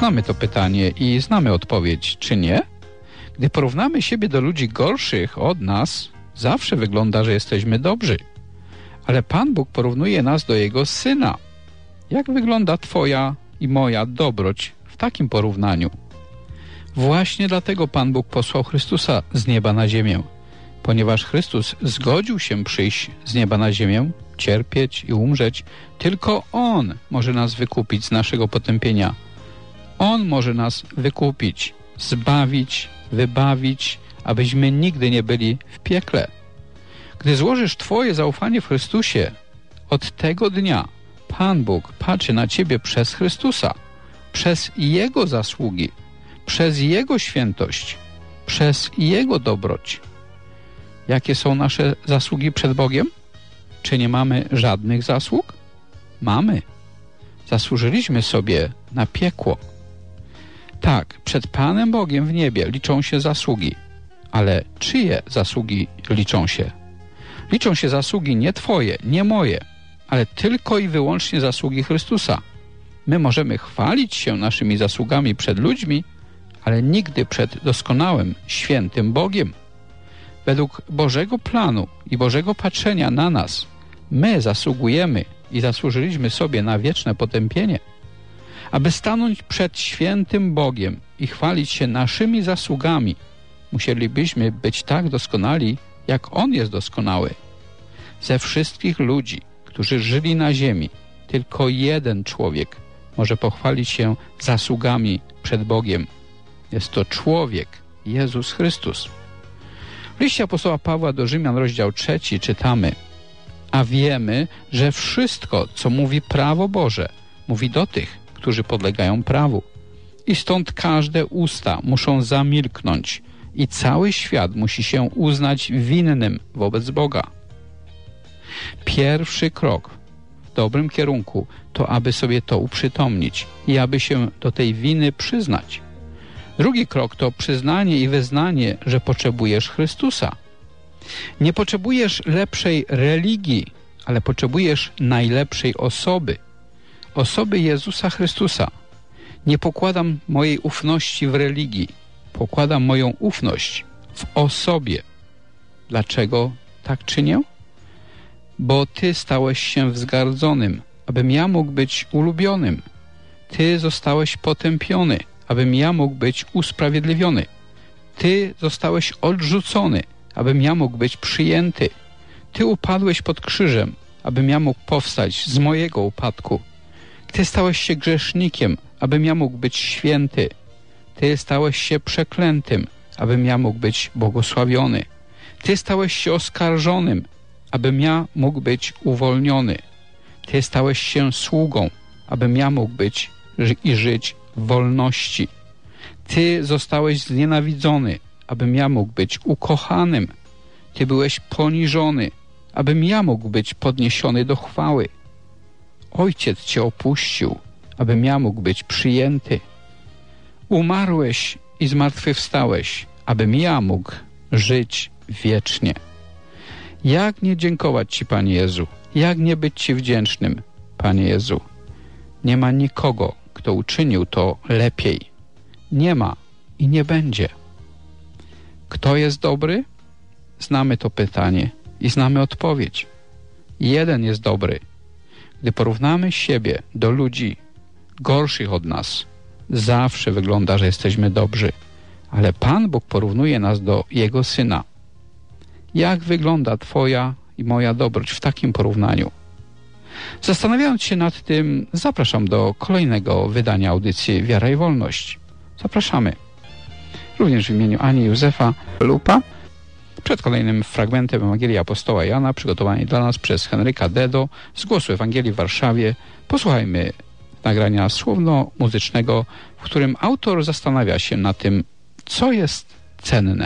Znamy to pytanie i znamy odpowiedź, czy nie? Gdy porównamy siebie do ludzi gorszych od nas, zawsze wygląda, że jesteśmy dobrzy. Ale Pan Bóg porównuje nas do Jego Syna. Jak wygląda Twoja i moja dobroć w takim porównaniu? Właśnie dlatego Pan Bóg posłał Chrystusa z nieba na ziemię. Ponieważ Chrystus zgodził się przyjść z nieba na ziemię, cierpieć i umrzeć, tylko On może nas wykupić z naszego potępienia. On może nas wykupić, zbawić, wybawić, abyśmy nigdy nie byli w piekle. Gdy złożysz Twoje zaufanie w Chrystusie, od tego dnia Pan Bóg patrzy na Ciebie przez Chrystusa, przez Jego zasługi, przez Jego świętość, przez Jego dobroć. Jakie są nasze zasługi przed Bogiem? Czy nie mamy żadnych zasług? Mamy. Zasłużyliśmy sobie na piekło. Tak, przed Panem Bogiem w niebie liczą się zasługi. Ale czyje zasługi liczą się? Liczą się zasługi nie Twoje, nie moje, ale tylko i wyłącznie zasługi Chrystusa. My możemy chwalić się naszymi zasługami przed ludźmi, ale nigdy przed doskonałym, świętym Bogiem. Według Bożego planu i Bożego patrzenia na nas, my zasługujemy i zasłużyliśmy sobie na wieczne potępienie. Aby stanąć przed świętym Bogiem i chwalić się naszymi zasługami, musielibyśmy być tak doskonali, jak On jest doskonały. Ze wszystkich ludzi, którzy żyli na ziemi, tylko jeden człowiek może pochwalić się zasługami przed Bogiem. Jest to człowiek, Jezus Chrystus. W liście apostoła Pawła do Rzymian, rozdział 3 czytamy: a wiemy, że wszystko, co mówi prawo Boże, mówi do tych, którzy podlegają prawu. I stąd każde usta muszą zamilknąć i cały świat musi się uznać winnym wobec Boga. Pierwszy krok w dobrym kierunku to, aby sobie to uprzytomnić i aby się do tej winy przyznać. Drugi krok to przyznanie i wyznanie, że potrzebujesz Chrystusa. Nie potrzebujesz lepszej religii, ale potrzebujesz najlepszej osoby. Osoby Jezusa Chrystusa. Nie pokładam mojej ufności w religii. Pokładam moją ufność w osobie. Dlaczego tak czynię? Bo Ty stałeś się wzgardzonym, abym ja mógł być ulubionym. Ty zostałeś potępiony, abym ja mógł być usprawiedliwiony. Ty zostałeś odrzucony, abym ja mógł być przyjęty. Ty upadłeś pod krzyżem, abym ja mógł powstać z mojego upadku. Ty stałeś się grzesznikiem, abym ja mógł być święty. Ty stałeś się przeklętym, abym ja mógł być błogosławiony. Ty stałeś się oskarżonym, abym ja mógł być uwolniony. Ty stałeś się sługą, abym ja mógł być i żyć w wolności. Ty zostałeś znienawidzony, abym ja mógł być ukochanym. Ty byłeś poniżony, abym ja mógł być podniesiony do chwały. Ojciec Cię opuścił, abym ja mógł być przyjęty. Umarłeś i zmartwychwstałeś, abym ja mógł żyć wiecznie. Jak nie dziękować Ci, Panie Jezu? Jak nie być Ci wdzięcznym, Panie Jezu? Nie ma nikogo, kto uczynił to lepiej. Nie ma i nie będzie. Kto jest dobry? Znamy to pytanie i znamy odpowiedź. Jeden jest dobry. Gdy porównamy siebie do ludzi gorszych od nas, zawsze wygląda, że jesteśmy dobrzy. Ale Pan Bóg porównuje nas do Jego Syna. Jak wygląda Twoja i moja dobroć w takim porównaniu? Zastanawiając się nad tym, zapraszam do kolejnego wydania audycji Wiara i Wolność. Zapraszamy. Również w imieniu Ani Józefa Lupa. Przed kolejnym fragmentem Ewangelii Apostoła Jana, przygotowanej dla nas przez Henryka Dedo z Głosu Ewangelii w Warszawie, posłuchajmy nagrania słowno-muzycznego, w którym autor zastanawia się nad tym, co jest cenne.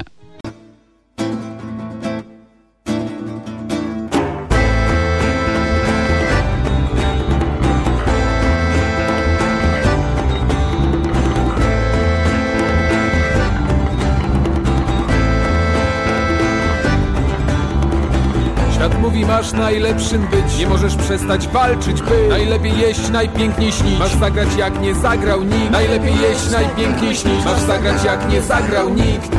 mówi, masz najlepszym być. Nie możesz przestać walczyć, by najlepiej jeść, najpiękniej śnić. Masz zagrać jak nie zagrał nikt. Najlepiej jeść, najpiękniej śnić. Masz zagrać jak nie zagrał nikt.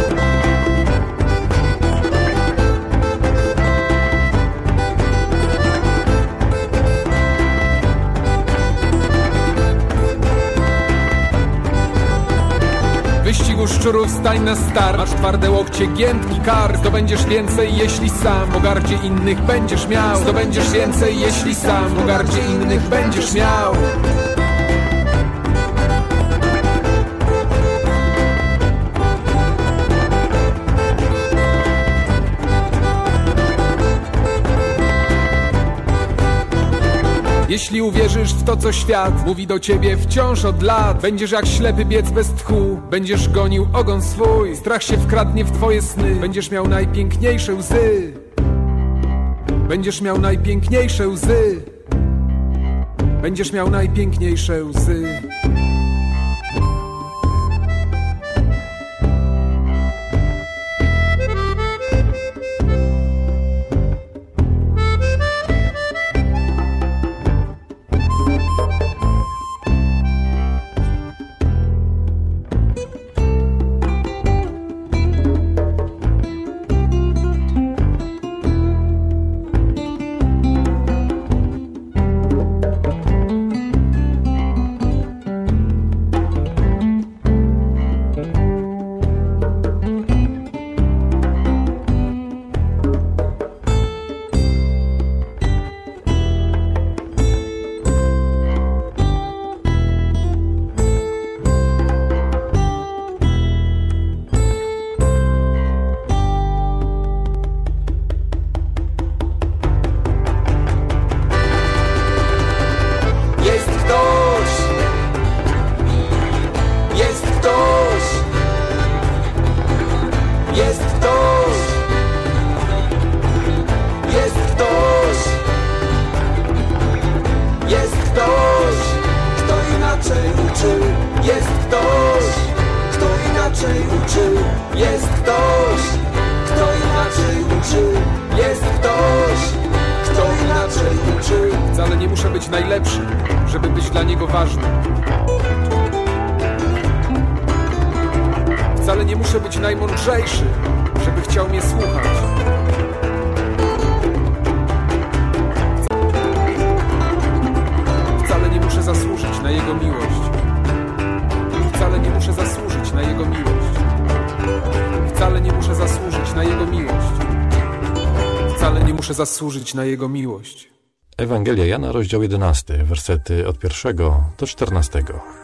Wyścigu szczurów stań na start. Masz twarde łokcie, giętki kark. Zdobędziesz więcej, jeśli sam pogardzie innych będziesz miał. Zdobędziesz więcej, jeśli sam pogardzie innych będziesz miał. Jeśli uwierzysz w to, co świat mówi do ciebie wciąż od lat, będziesz jak ślepy biec bez tchu, będziesz gonił ogon swój. Strach się wkradnie w twoje sny, będziesz miał najpiękniejsze łzy. Będziesz miał najpiękniejsze łzy. Będziesz miał najpiękniejsze łzy. Wcale nie muszę być najlepszy, żeby być dla niego ważny. Wcale nie muszę być najmądrzejszy, żeby chciał mnie słuchać. Wcale nie muszę zasłużyć na jego miłość. Wcale nie muszę zasłużyć na jego miłość. Wcale nie muszę zasłużyć na jego miłość. Wcale nie muszę zasłużyć na jego miłość. Ewangelia Jana, rozdział 11, wersety od 1 do 14.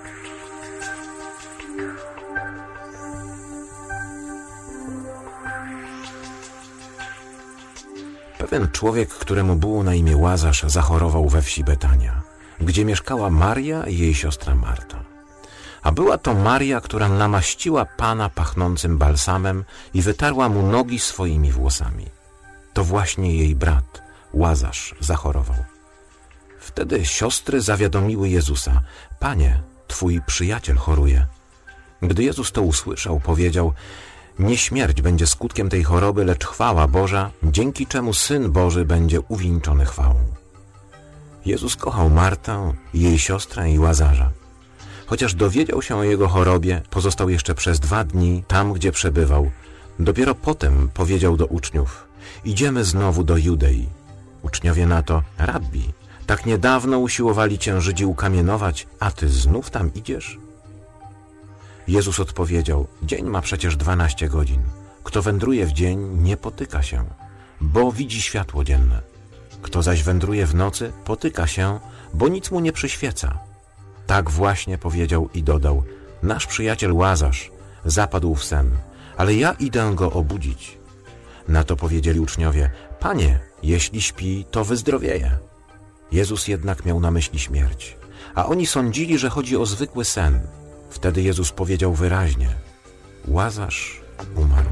Pewien człowiek, któremu było na imię Łazarz, zachorował we wsi Betania, gdzie mieszkała Maria i jej siostra Marta. A była to Maria, która namaściła Pana pachnącym balsamem i wytarła mu nogi swoimi włosami. To właśnie jej brat, Łazarz, zachorował. Wtedy siostry zawiadomiły Jezusa: Panie, twój przyjaciel choruje. Gdy Jezus to usłyszał, powiedział: Nie śmierć będzie skutkiem tej choroby, lecz chwała Boża, dzięki czemu Syn Boży będzie uwieńczony chwałą. Jezus kochał Martę, jej siostrę i Łazarza. Chociaż dowiedział się o jego chorobie, pozostał jeszcze przez 2 dni tam, gdzie przebywał. Dopiero potem powiedział do uczniów: Idziemy znowu do Judei. Uczniowie na to: Rabbi, tak niedawno usiłowali cię Żydzi ukamienować, a ty znów tam idziesz? Jezus odpowiedział: Dzień ma przecież 12 godzin. Kto wędruje w dzień, nie potyka się, bo widzi światło dzienne. Kto zaś wędruje w nocy, potyka się, bo nic mu nie przyświeca. Tak właśnie powiedział i dodał: Nasz przyjaciel Łazarz zapadł w sen, ale ja idę go obudzić. Na to powiedzieli uczniowie: Panie, jeśli śpi, to wyzdrowieje. Jezus jednak miał na myśli śmierć, a oni sądzili, że chodzi o zwykły sen. Wtedy Jezus powiedział wyraźnie: Łazarz umarł.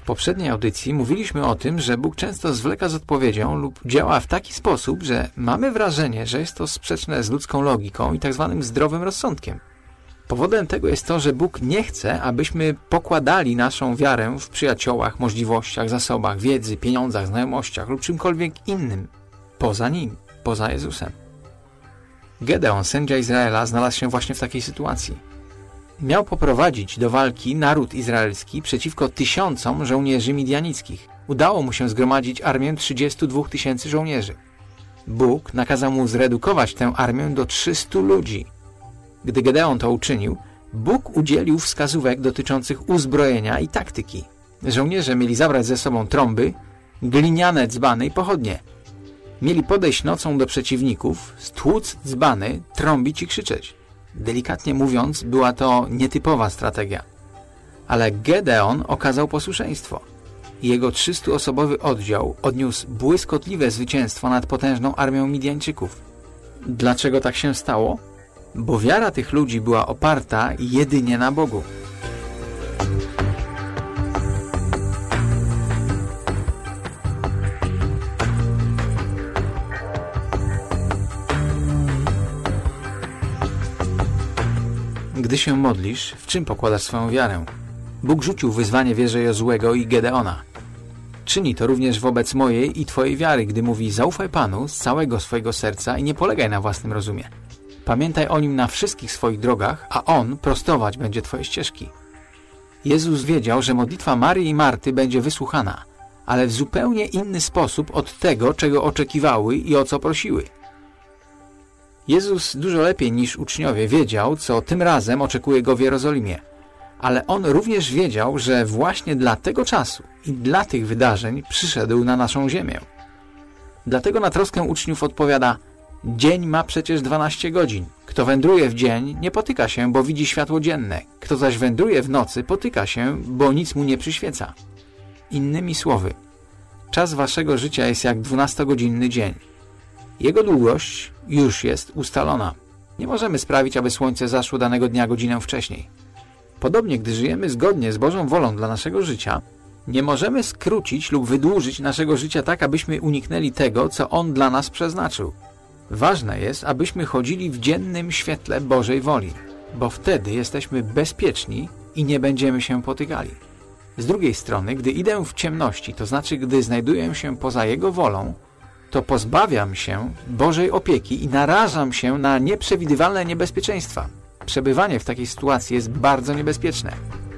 poprzedniej audycji mówiliśmy o tym, że Bóg często zwleka z odpowiedzią lub działa w taki sposób, że mamy wrażenie, że jest to sprzeczne z ludzką logiką i tak zwanym zdrowym rozsądkiem. Powodem tego jest to, że Bóg nie chce, abyśmy pokładali naszą wiarę w przyjaciołach, możliwościach, zasobach, wiedzy, pieniądzach, znajomościach lub czymkolwiek innym poza Nim, poza Jezusem. Gedeon, sędzia Izraela, znalazł się właśnie w takiej sytuacji. Miał poprowadzić do walki naród izraelski przeciwko 1000 żołnierzy midianickich. Udało mu się zgromadzić armię 32 000 żołnierzy. Bóg nakazał mu zredukować tę armię do 300 ludzi. Gdy Gedeon to uczynił, Bóg udzielił wskazówek dotyczących uzbrojenia i taktyki. Żołnierze mieli zabrać ze sobą trąby, gliniane dzbany i pochodnie. Mieli podejść nocą do przeciwników, stłuc dzbany, trąbić i krzyczeć. Delikatnie mówiąc, była to nietypowa strategia. Ale Gedeon okazał posłuszeństwo. Jego 300-osobowy oddział odniósł błyskotliwe zwycięstwo nad potężną armią Midianczyków. Dlaczego tak się stało? Bo wiara tych ludzi była oparta jedynie na Bogu. Gdy się modlisz, w czym pokładasz swoją wiarę? Bóg rzucił wyzwanie wierze Jozuego i Gedeona. Czyni to również wobec mojej i twojej wiary, gdy mówi: zaufaj Panu z całego swojego serca i nie polegaj na własnym rozumie. Pamiętaj o Nim na wszystkich swoich drogach, a On prostować będzie twoje ścieżki. Jezus wiedział, że modlitwa Marii i Marty będzie wysłuchana, ale w zupełnie inny sposób od tego, czego oczekiwały i o co prosiły. Jezus dużo lepiej niż uczniowie wiedział, co tym razem oczekuje go w Jerozolimie. Ale On również wiedział, że właśnie dla tego czasu i dla tych wydarzeń przyszedł na naszą ziemię. Dlatego na troskę uczniów odpowiada: dzień ma przecież 12 godzin. Kto wędruje w dzień, nie potyka się, bo widzi światło dzienne. Kto zaś wędruje w nocy, potyka się, bo nic mu nie przyświeca. Innymi słowy, czas waszego życia jest jak 12-godzinny dzień. Jego długość już jest ustalona. Nie możemy sprawić, aby słońce zaszło danego dnia godzinę wcześniej. Podobnie, gdy żyjemy zgodnie z Bożą wolą dla naszego życia, nie możemy skrócić lub wydłużyć naszego życia tak, abyśmy uniknęli tego, co On dla nas przeznaczył. Ważne jest, abyśmy chodzili w dziennym świetle Bożej woli, bo wtedy jesteśmy bezpieczni i nie będziemy się potykali. Z drugiej strony, gdy idę w ciemności, to znaczy, gdy znajduję się poza Jego wolą, to pozbawiam się Bożej opieki i narażam się na nieprzewidywalne niebezpieczeństwa. Przebywanie w takiej sytuacji jest bardzo niebezpieczne.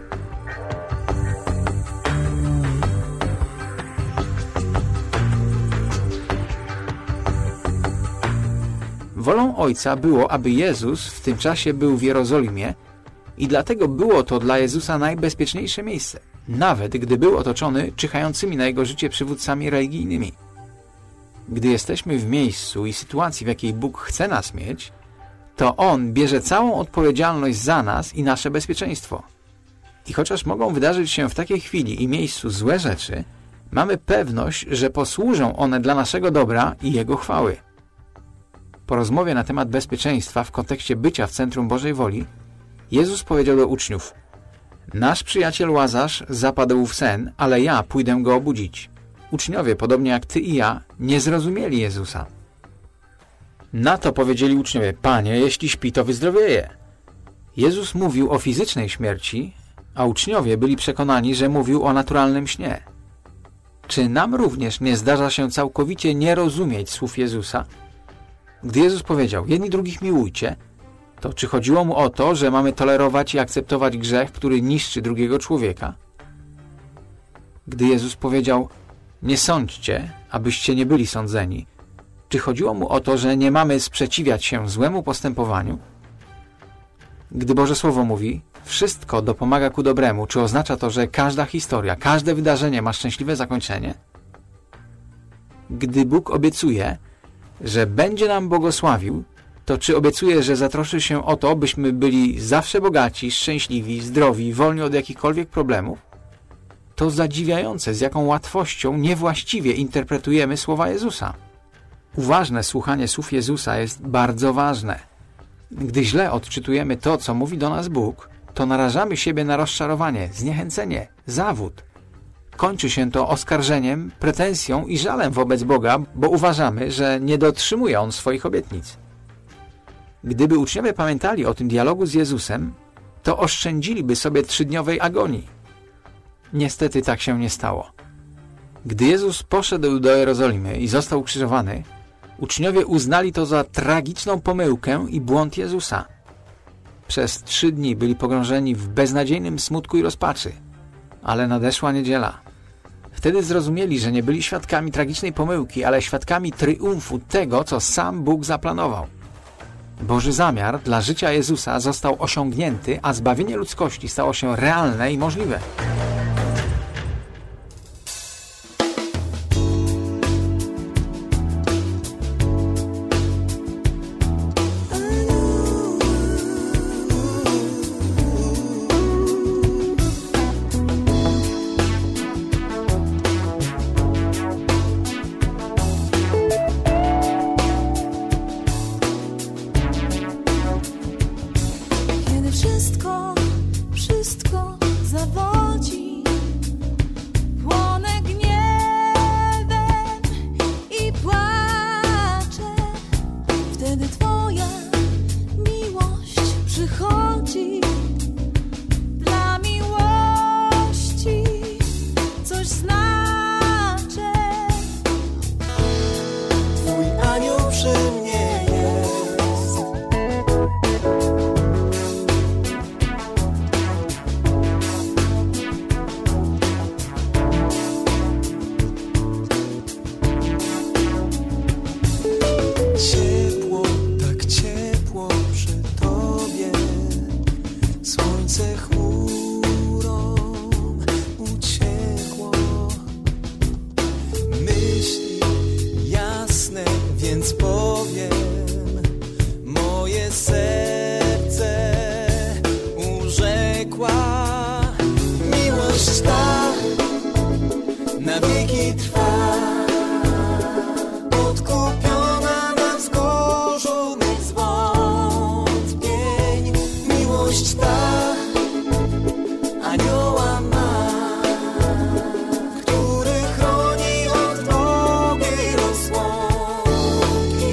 Wolą Ojca było, aby Jezus w tym czasie był w Jerozolimie i dlatego było to dla Jezusa najbezpieczniejsze miejsce, nawet gdy był otoczony czyhającymi na Jego życie przywódcami religijnymi. Gdy jesteśmy w miejscu i sytuacji, w jakiej Bóg chce nas mieć, to On bierze całą odpowiedzialność za nas i nasze bezpieczeństwo. I chociaż mogą wydarzyć się w takiej chwili i miejscu złe rzeczy, mamy pewność, że posłużą one dla naszego dobra i Jego chwały. Po rozmowie na temat bezpieczeństwa w kontekście bycia w centrum Bożej woli, Jezus powiedział do uczniów: nasz przyjaciel Łazarz zapadł w sen, ale ja pójdę go obudzić. Uczniowie, podobnie jak ty i ja, nie zrozumieli Jezusa. Na to powiedzieli uczniowie: Panie, jeśli śpi, to wyzdrowieje. Jezus mówił o fizycznej śmierci, a uczniowie byli przekonani, że mówił o naturalnym śnie. Czy nam również nie zdarza się całkowicie nie rozumieć słów Jezusa? Gdy Jezus powiedział: jedni drugich miłujcie, to czy chodziło mu o to, że mamy tolerować i akceptować grzech, który niszczy drugiego człowieka? Gdy Jezus powiedział: nie sądźcie, abyście nie byli sądzeni, czy chodziło mu o to, że nie mamy sprzeciwiać się złemu postępowaniu? Gdy Boże Słowo mówi: wszystko dopomaga ku dobremu, czy oznacza to, że każda historia, każde wydarzenie ma szczęśliwe zakończenie? Gdy Bóg obiecuje, że będzie nam błogosławił, to czy obiecuje, że zatroszczy się o to, byśmy byli zawsze bogaci, szczęśliwi, zdrowi, wolni od jakichkolwiek problemów? To zadziwiające, z jaką łatwością niewłaściwie interpretujemy słowa Jezusa. Uważne słuchanie słów Jezusa jest bardzo ważne. Gdy źle odczytujemy to, co mówi do nas Bóg, to narażamy siebie na rozczarowanie, zniechęcenie, zawód. kończy się to oskarżeniem, pretensją i żalem wobec Boga, bo uważamy, że nie dotrzymuje On swoich obietnic. Gdyby uczniowie pamiętali o tym dialogu z Jezusem, to oszczędziliby sobie 3-dniowej agonii. Niestety tak się nie stało. Gdy Jezus poszedł do Jerozolimy i został ukrzyżowany, uczniowie uznali to za tragiczną pomyłkę i błąd Jezusa. Przez 3 dni byli pogrążeni w beznadziejnym smutku i rozpaczy. Ale nadeszła niedziela. Wtedy zrozumieli, że nie byli świadkami tragicznej pomyłki, ale świadkami triumfu tego, co sam Bóg zaplanował. Boży zamiar dla życia Jezusa został osiągnięty, a zbawienie ludzkości stało się realne i możliwe. Wszystko zawodzi, płonę gniewem i płaczę. Wtedy Twoja miłość przychodzi. Dla miłości coś znaczę. Twój anioł przy mnie jest. Chmurą uciekło, myśli jasne, więc powiem, moje serce urzekła. Miłość ta na wieki trwa, odkupiona na wzgórzu mych zwątpień. Miłość ta anioła ma, który chroni od drogiej rozłąki.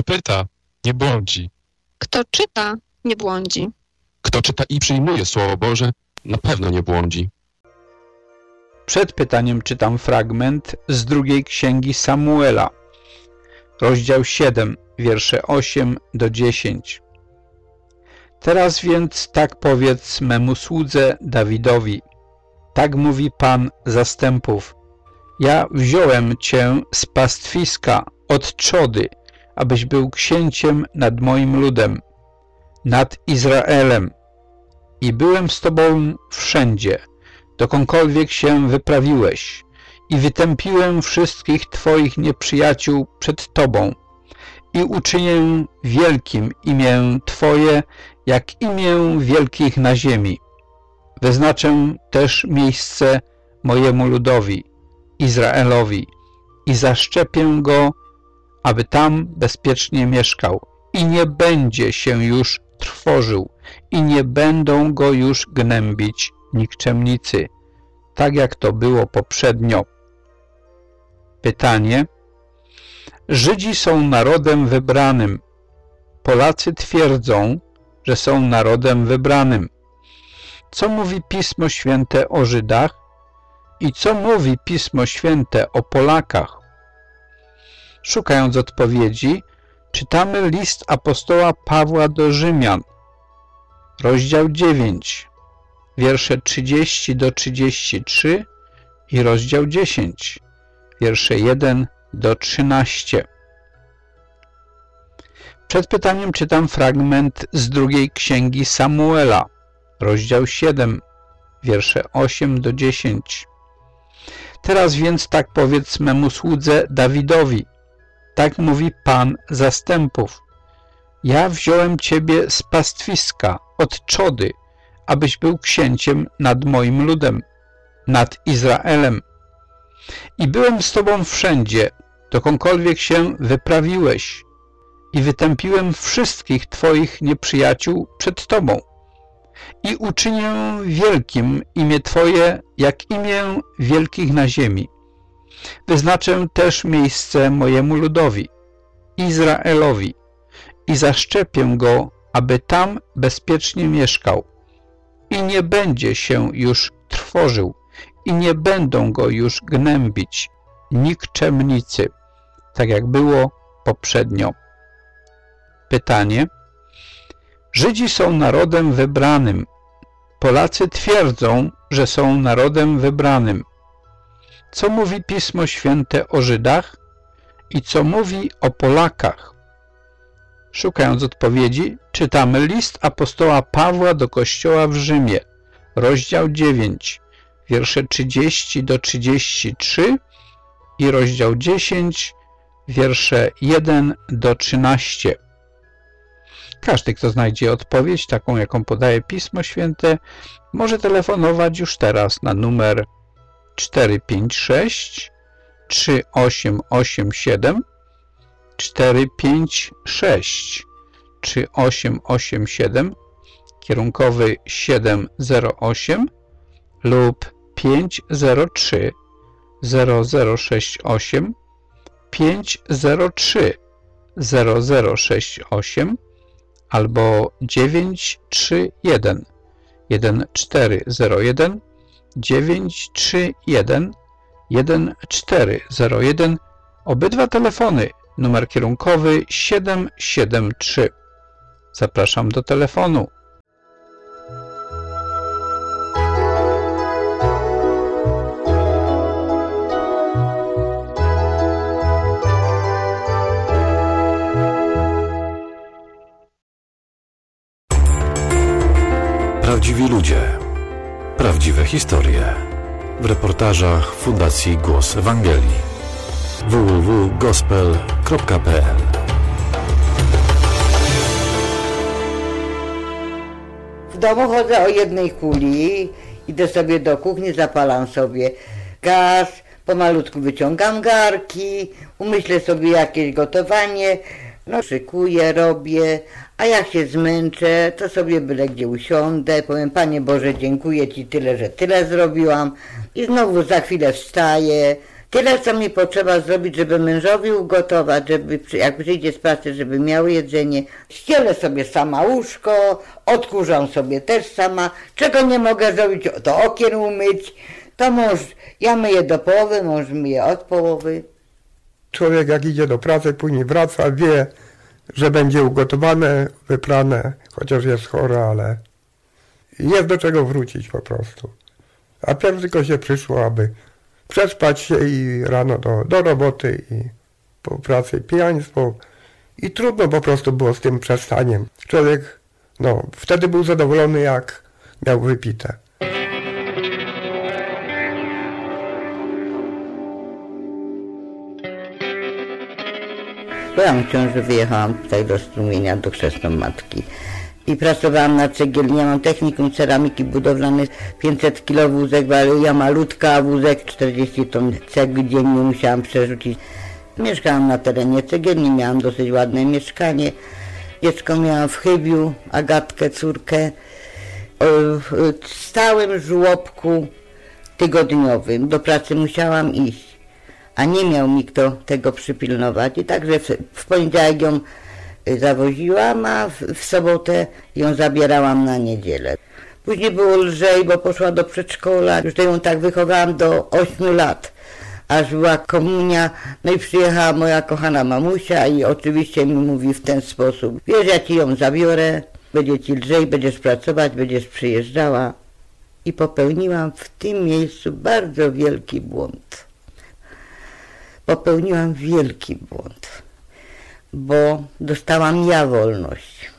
pyta, nie błądzi. Kto czyta, nie błądzi. Kto czyta i przyjmuje Słowo Boże, na pewno nie błądzi. Przed pytaniem czytam fragment z drugiej księgi Samuela, rozdział 7, wiersze 8 do 10. Teraz więc tak powiedz memu słudze Dawidowi. Tak mówi Pan zastępów. Ja wziąłem cię z pastwiska od trzody, abyś był księciem nad moim ludem, nad Izraelem. I byłem z tobą wszędzie, dokądkolwiek się wyprawiłeś, i wytępiłem wszystkich twoich nieprzyjaciół przed tobą, i uczynię wielkim imię twoje, jak imię wielkich na ziemi. Wyznaczę też miejsce mojemu ludowi, Izraelowi, i zaszczepię go, aby tam bezpiecznie mieszkał, i nie będzie się już trwożył, i nie będą go już gnębić nikczemnicy, tak jak to było poprzednio. Pytanie. Żydzi są narodem wybranym. Polacy twierdzą, że są narodem wybranym. Co mówi Pismo Święte o Żydach i co mówi Pismo Święte o Polakach? Szukając odpowiedzi, czytamy list apostoła Pawła do Rzymian, rozdział 9, wiersze 30 do 33 i rozdział 10, wiersze 1 do 13. Przed pytaniem czytam fragment z drugiej księgi Samuela, rozdział 7, wiersze 8 do 10. Teraz więc tak powiedz memu słudze Dawidowi. Tak mówi Pan zastępów. Ja wziąłem ciebie z pastwiska, od trzody, abyś był księciem nad moim ludem, nad Izraelem. I byłem z tobą wszędzie, dokądkolwiek się wyprawiłeś, i wytępiłem wszystkich twoich nieprzyjaciół przed tobą. I uczynię wielkim imię twoje, jak imię wielkich na ziemi. Wyznaczę też miejsce mojemu ludowi, Izraelowi, i zaszczepię go, aby tam bezpiecznie mieszkał. I nie będzie się już trwożył, i nie będą go już gnębić nikczemnicy, tak jak było poprzednio. Pytanie. Żydzi są narodem wybranym. Polacy twierdzą, że są narodem wybranym. Co mówi Pismo Święte o Żydach i co mówi o Polakach? Szukając odpowiedzi, czytamy list apostoła Pawła do Kościoła w Rzymie, rozdział 9, wiersze 30 do 33 i rozdział 10, wiersze 1 do 13. Każdy, kto znajdzie odpowiedź, taką jaką podaje Pismo Święte, może telefonować już teraz na numer 456 3887 456 3887 kierunkowy 708 lub 503 0068 503 0068 albo 931 1401 931 1401. Obydwa telefony, numer kierunkowy 773. Zapraszam do telefonu. Prawdziwi ludzie. Prawdziwe historie. W reportażach Fundacji Głos Ewangelii. www.gospel.pl. W domu chodzę o jednej kuli, idę sobie do kuchni, zapalam sobie gaz, pomalutku wyciągam garki, umyślę sobie jakieś gotowanie, no szykuję, robię, a jak się zmęczę, to sobie byle gdzie usiądę, powiem Panie Boże, dziękuję Ci tyle, że tyle zrobiłam i znowu za chwilę wstaję, Tyle, co mi potrzeba zrobić, żeby mężowi ugotować, żeby jak przyjdzie z pracy, żeby miał jedzenie. Ścielę sobie sama łóżko, odkurzam sobie też sama. Czego nie mogę zrobić, to okien umyć. To mąż, ja myję do połowy, mąż myje od połowy. Człowiek jak idzie do pracy, później wraca, wie, że będzie ugotowane, wyprane, chociaż jest chory, ale jest do czego wrócić po prostu. A pierw tylko się przyszło, aby przespać się i rano do roboty i po pracy pijaństwo. I trudno po prostu było z tym przestaniem. Człowiek, wtedy był zadowolony, jak miał wypite. Byłam w ciąży, wyjechałam tutaj do Strumienia, do chrzestnej matki. I pracowałam na cegielni, ja mam technikum ceramiki budowlanej, 500 kg wózek, ja malutka, wózek 40 ton cegły dziennie musiałam przerzucić. Mieszkałam na terenie cegielni, miałam dosyć ładne mieszkanie. Dziecko miałam w Chybiu, Agatkę, córkę, w stałym żłobku tygodniowym. Do pracy musiałam iść, a nie miał mi kto tego przypilnować. I także w poniedziałek ją zawoziłam, a w sobotę ją zabierałam na niedzielę. Później było lżej, bo poszła do przedszkola. Już ją tak wychowałam do 8 lat, aż była komunia. No i przyjechała moja kochana mamusia i oczywiście mi mówi w ten sposób: wiesz, ja ci ją zabiorę, będzie ci lżej, będziesz pracować, będziesz przyjeżdżała. I popełniłam w tym miejscu bardzo wielki błąd. Popełniłam wielki błąd, bo dostałam ja wolność.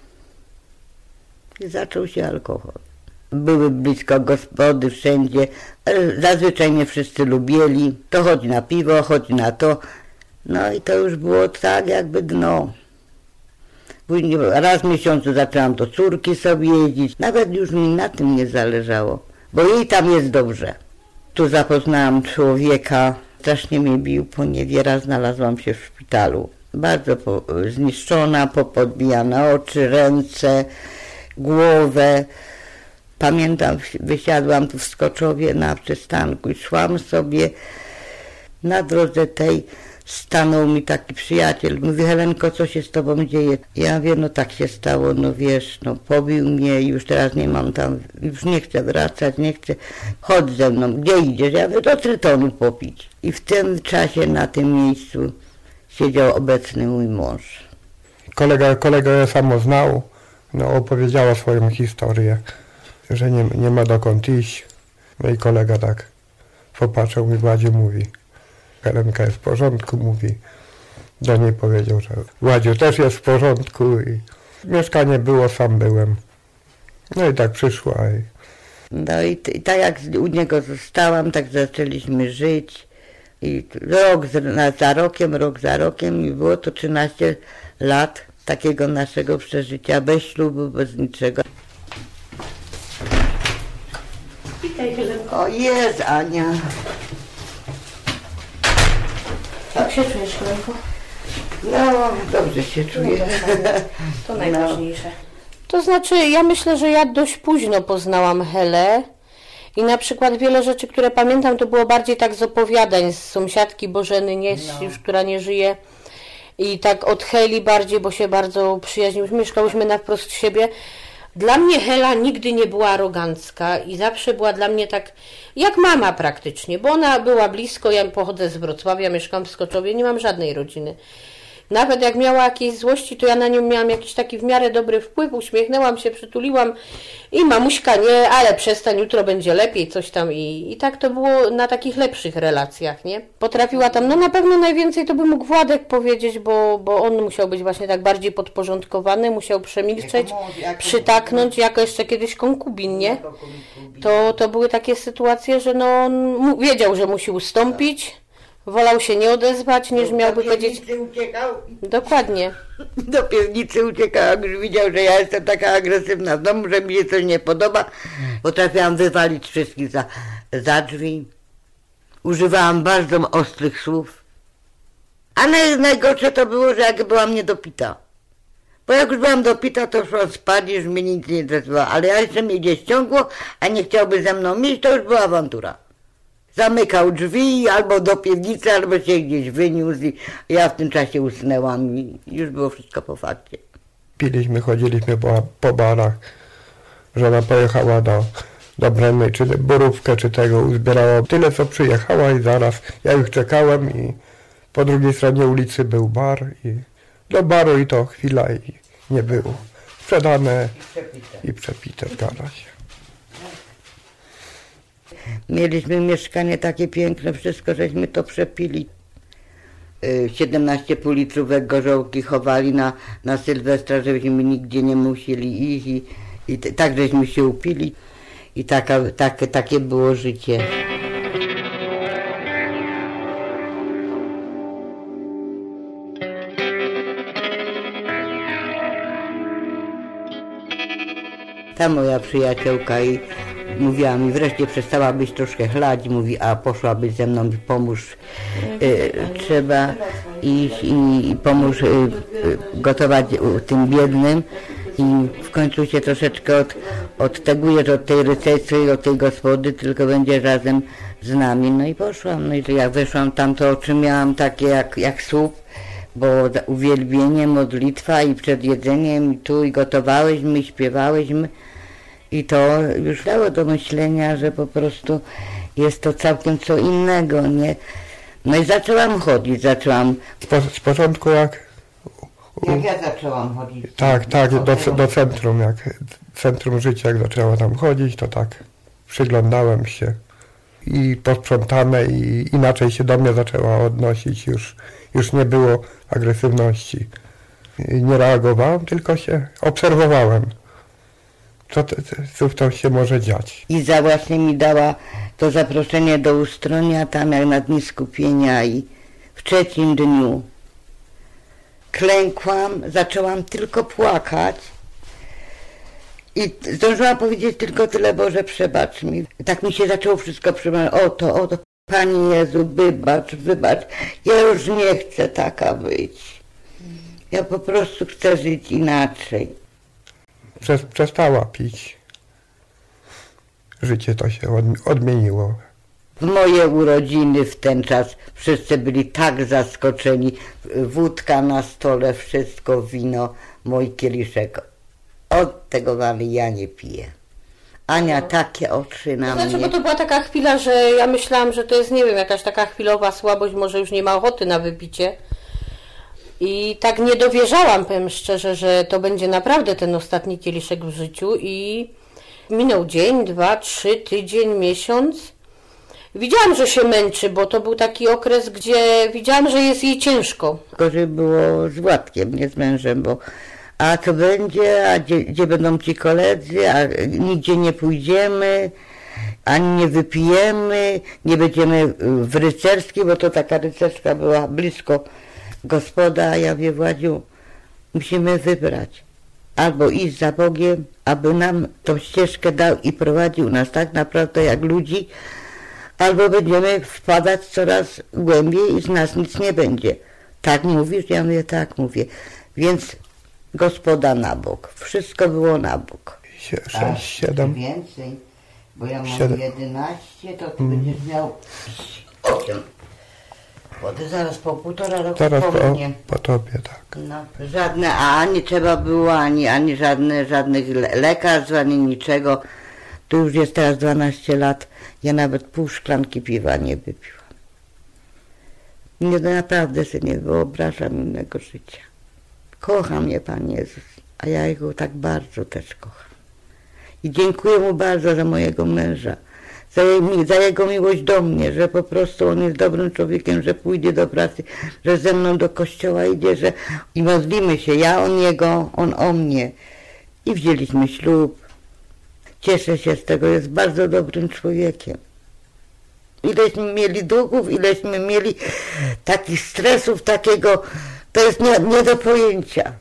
I zaczął się alkohol. Były blisko gospody, wszędzie. Zazwyczaj mnie wszyscy lubieli. To chodź na piwo, chodź na to. No i to już było tak jakby dno. Później raz w miesiącu zaczęłam do córki sobie jeździć. Nawet już mi na tym nie zależało, bo jej tam jest dobrze. Tu zapoznałam człowieka, strasznie mnie bił, poniewiera, znalazłam się w szpitalu. Bardzo zniszczona, popodbijane oczy, ręce, głowę. Pamiętam, wysiadłam tu w Skoczowie na przystanku i szłam sobie. Na drodze tej stanął mi taki przyjaciel. Mówi: Helenko, co się z tobą dzieje? Ja mówię: no tak się stało, no wiesz, no pobił mnie i już teraz nie mam tam, już nie chcę wracać, nie chcę. Chodź ze mną, gdzie idziesz? Ja mówię: do Trytonu popić. I w tym czasie na tym miejscu siedział obecny mój mąż. Kolega ja samo znał, opowiedziała swoją historię, że nie ma dokąd iść. No i kolega tak popatrzył mi, Władziu, mówi: Helenka jest w porządku, mówi. Do niej powiedział, że Władziu też jest w porządku i mieszkanie było, sam byłem. No i tak przyszła. No i tak jak u niego zostałam, tak zaczęliśmy żyć. I rok za rokiem i było to 13 lat takiego naszego przeżycia, bez ślubu, bez niczego. Witaj, Helenko. O, jest Ania. Jak się czujesz, Helenko? No, dobrze się czuję. To najważniejsze. To znaczy, ja myślę, że ja dość późno poznałam Helę. I na przykład wiele rzeczy, które pamiętam, to było bardziej tak z opowiadań, z sąsiadki Bożeny, już która nie żyje. I tak od Heli bardziej, bo się bardzo przyjaźniłyśmy, mieszkałyśmy na wprost siebie. Dla mnie Hela nigdy nie była arogancka i zawsze była dla mnie tak jak mama praktycznie, bo ona była blisko, ja pochodzę z Wrocławia, mieszkam w Skoczowie, nie mam żadnej rodziny. Nawet jak miała jakieś złości, to ja na nią miałam jakiś taki w miarę dobry wpływ, uśmiechnęłam się, przytuliłam i mamuśka nie, ale przestań, jutro będzie lepiej, coś tam i tak to było na takich lepszych relacjach, nie? Potrafiła tam, no na pewno najwięcej to by mógł Władek powiedzieć, bo on musiał być właśnie tak bardziej podporządkowany, musiał przemilczeć, przytaknąć, jako jeszcze kiedyś konkubin, nie? To były takie sytuacje, że no on wiedział, że musi ustąpić. Wolał się nie odezwać, niż miałby powiedzieć... Uciekał. Dokładnie. Do piwnicy uciekał, jak już widział, że ja jestem taka agresywna w domu, że mi się coś nie podoba. Potrafiłam wywalić wszystkich za drzwi. Używałam bardzo ostrych słów. A najgorsze to było, że jak byłam niedopita. Bo jak już byłam dopita, to szłam spać, już mnie nic nie interesowało. Ale ja jeszcze mnie gdzieś ciągło, a nie chciałby ze mną iść, to już była awantura. Zamykał drzwi albo do piwnicy, albo się gdzieś wyniósł i ja w tym czasie usnęłam i już było wszystko po fakcie. Piliśmy, chodziliśmy po barach. Żona pojechała do Brennej, czy Borówkę, czy tego, uzbierała tyle, co przyjechała i zaraz ja już czekałem i po drugiej stronie ulicy był bar i do baru i to chwila i nie było. Sprzedane i przepite w garażie. Mieliśmy mieszkanie takie piękne, wszystko żeśmy to przepili. 17 pół-litrówek gorzołki chowali na Sylwestra, żebyśmy nigdzie nie musieli iść i tak żeśmy się upili i takie było życie. Ta moja przyjaciółka i mówiła mi, wreszcie przestałabyś troszkę chlać, mówi, a poszłabyś ze mną i pomóż, trzeba iść i pomóż gotować tym biednym i w końcu się troszeczkę odtegujesz od tej rycerstwa i od tej gospody, tylko będziesz razem z nami. No i poszłam, no i jak weszłam tam, to oczy miałam takie jak słup, bo uwielbienie, modlitwa i przed jedzeniem i tu i gotowałyśmy i śpiewałyśmy. I to już dało do myślenia, że po prostu jest to całkiem co innego, nie? No i zaczęłam chodzić, Z początku jak ja zaczęłam chodzić. Tak, do centrum, jak centrum życia, jak zaczęła tam chodzić, to tak przyglądałem się i posprzątane i inaczej się do mnie zaczęła odnosić, już nie było agresywności. Nie reagowałem, tylko się obserwowałem. Co tam się może dziać. Iza właśnie mi dała to zaproszenie do Ustronia, tam jak na dni skupienia i w trzecim dniu klękłam, zaczęłam tylko płakać i zdążyłam powiedzieć tylko tyle, Boże, przebacz mi. Tak mi się zaczęło wszystko przypominać, oto, Panie Jezu, wybacz, ja już nie chcę taka być. Ja po prostu chcę żyć inaczej. Przestała pić. Życie to się odmieniło. W moje urodziny w ten czas wszyscy byli tak zaskoczeni. Wódka na stole, wszystko, wino, mój kieliszek. Od tego wali ja nie piję. Ania takie oczy na mnie. Bo to była taka chwila, że ja myślałam, że to jest, nie wiem, jakaś taka chwilowa słabość, może już nie ma ochoty na wypicie. I tak nie dowierzałam, powiem szczerze, że to będzie naprawdę ten ostatni kieliszek w życiu i minął dzień, 2, 3, tydzień, miesiąc. Widziałam, że się męczy, bo to był taki okres, gdzie widziałam, że jest jej ciężko. Gorzej było z Władkiem, nie z mężem, bo a co będzie, a gdzie będą ci koledzy, a nigdzie nie pójdziemy, ani nie wypijemy, nie będziemy w rycerskiej, bo to taka rycerska była blisko gospoda, a ja wie, Władziu, musimy wybrać. Albo iść za Bogiem, aby nam tą ścieżkę dał i prowadził nas tak naprawdę jak ludzi, albo będziemy wpadać coraz głębiej i z nas nic nie będzie. Tak mówisz? Ja mówię, tak mówię. Więc gospoda na bok. Wszystko było na bok. 6, 7. Więcej, bo ja mam 11, to ty będziesz miał 8. Bo ty zaraz po 1,5 roku Zaraz powinien. po tobie, tak. No, żadne, a nie trzeba było ani żadnych lekarstw, ani niczego. Tu już jest teraz 12 lat, ja nawet pół szklanki piwa nie wypiłam. Nie, naprawdę sobie nie wyobrażam innego życia. Kocha mnie Pan Jezus, a ja Jego tak bardzo też kocham. I dziękuję Mu bardzo za mojego męża, za jego miłość do mnie, że po prostu on jest dobrym człowiekiem, że pójdzie do pracy, że ze mną do kościoła idzie, że i modlimy się, ja o niego, on o mnie. I wzięliśmy ślub. Cieszę się z tego, jest bardzo dobrym człowiekiem. Ileśmy mieli długów, ileśmy mieli takich stresów, takiego, to jest nie do pojęcia.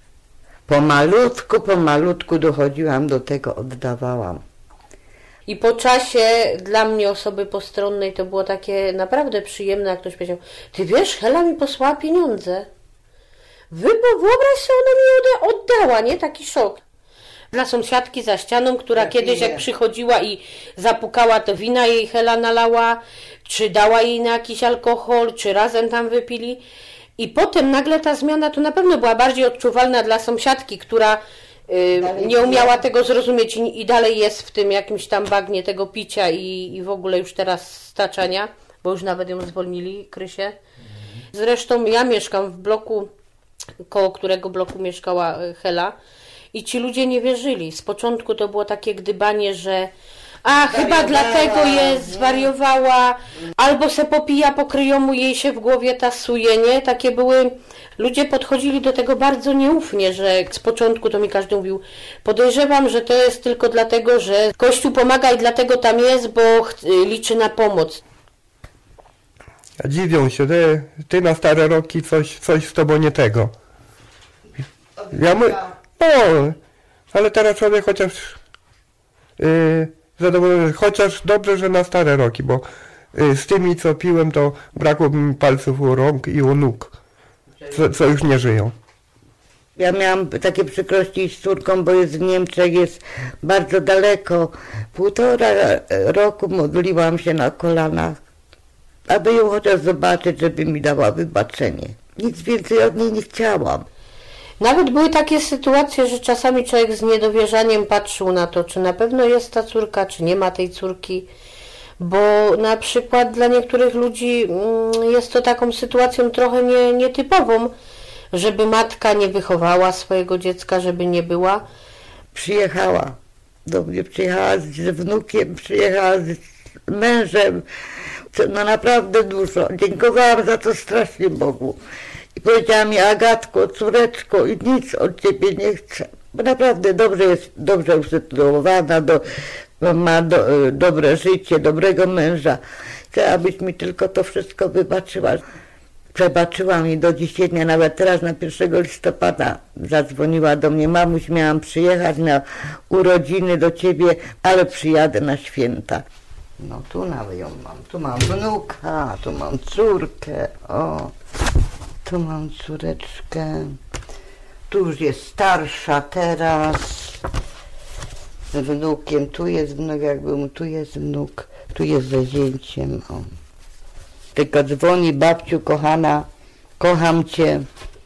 Pomalutku dochodziłam do tego, oddawałam. I po czasie dla mnie, osoby postronnej, to było takie naprawdę przyjemne, jak ktoś powiedział, ty wiesz, Hela mi posłała pieniądze. Wyobraź sobie, ona mi oddała, nie? Taki szok. Dla sąsiadki za ścianą, która kiedyś jak przychodziła i zapukała, to wina jej Hela nalała, czy dała jej na jakiś alkohol, czy razem tam wypili. I potem nagle ta zmiana to na pewno była bardziej odczuwalna dla sąsiadki, która nie umiała tego zrozumieć i dalej jest w tym jakimś tam bagnie tego picia i w ogóle już teraz staczania, bo już nawet ją zwolnili, Krysię. Zresztą ja mieszkam w bloku, koło którego bloku mieszkała Hela i ci ludzie nie wierzyli. Z początku to było takie gdybanie, że chyba dlatego jest, zwariowała, albo se popija, pokryją mu, jej się w głowie tasuje, nie? Takie były, ludzie podchodzili do tego bardzo nieufnie, że z początku to mi każdy mówił, podejrzewam, że to jest tylko dlatego, że Kościół pomaga i dlatego tam jest, bo liczy na pomoc. Dziwią się, ty na stare roki coś z tobą nie tego. Ja mówię, ale teraz człowiek chociaż zadowolony, chociaż dobrze, że na stare roki, bo z tymi, co piłem, to brakło mi palców u rąk i u nóg, co już nie żyją. Ja miałam takie przykrości z córką, bo jest w Niemczech, jest bardzo daleko. 1,5 roku modliłam się na kolanach, aby ją chociaż zobaczyć, żeby mi dała wybaczenie. Nic więcej od niej nie chciałam. Nawet były takie sytuacje, że czasami człowiek z niedowierzaniem patrzył na to, czy na pewno jest ta córka, czy nie ma tej córki, bo na przykład dla niektórych ludzi jest to taką sytuacją trochę nietypową, żeby matka nie wychowała swojego dziecka, żeby nie była. Przyjechała do mnie, przyjechała z wnukiem, przyjechała z mężem, no naprawdę dużo. Dziękowałam za to strasznie Bogu. I powiedziała mi, Agatko, córeczko, i nic od ciebie nie chcę. Bo naprawdę dobrze jest, dobrze usytuowana, ma dobre życie, dobrego męża. Chcę, abyś mi tylko to wszystko wybaczyła. Przebaczyła mi do dzisiaj dnia, nawet teraz na 1 listopada zadzwoniła do mnie, mamuś, miałam przyjechać na urodziny do ciebie, ale przyjadę na święta. No tu nawet ją mam, tu mam wnuka, tu mam córkę, tu mam córeczkę, tu już jest starsza teraz, z wnukiem, tu jest wnuk, tu jest wnuk, tu jest ze zięciem, Tylko dzwoni, babciu kochana, kocham cię.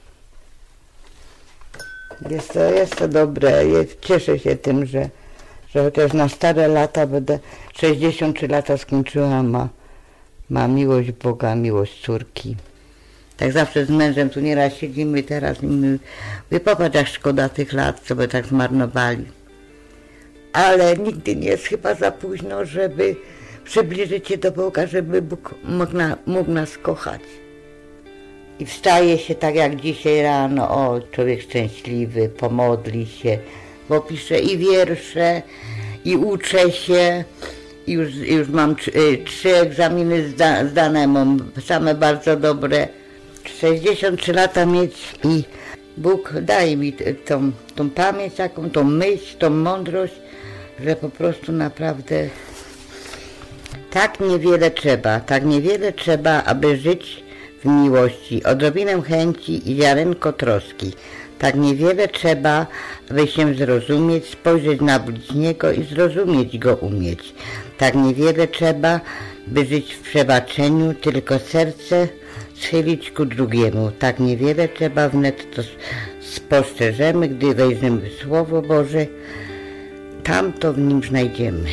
Jest to dobre, cieszę się tym, że chociaż na stare lata będę, 63 lata skończyłam, ma miłość Boga, miłość córki. Tak zawsze z mężem tu nieraz siedzimy teraz i mówię, popatrz jak szkoda tych lat, co by tak zmarnowali. Ale nigdy nie jest chyba za późno, żeby przybliżyć się do Boga, żeby Bóg mógł nas kochać. I wstaje się tak jak dzisiaj rano, człowiek szczęśliwy, pomodli się, bo pisze i wiersze, i uczę się. Już mam 3 egzaminy zdane, mam same bardzo dobre. 63 lata mieć i Bóg daje mi tą pamięć taką, tą myśl, tą mądrość, że po prostu naprawdę tak niewiele trzeba, aby żyć w miłości, odrobinę chęci i ziarenko troski. Tak niewiele trzeba, aby się zrozumieć, spojrzeć na bliźniego i zrozumieć go umieć. Tak niewiele trzeba, by żyć w przebaczeniu, tylko serce schylić ku drugiemu. Tak niewiele trzeba, wnet to spostrzeżemy, gdy wejrzymy w Słowo Boże, tam to w nim znajdziemy.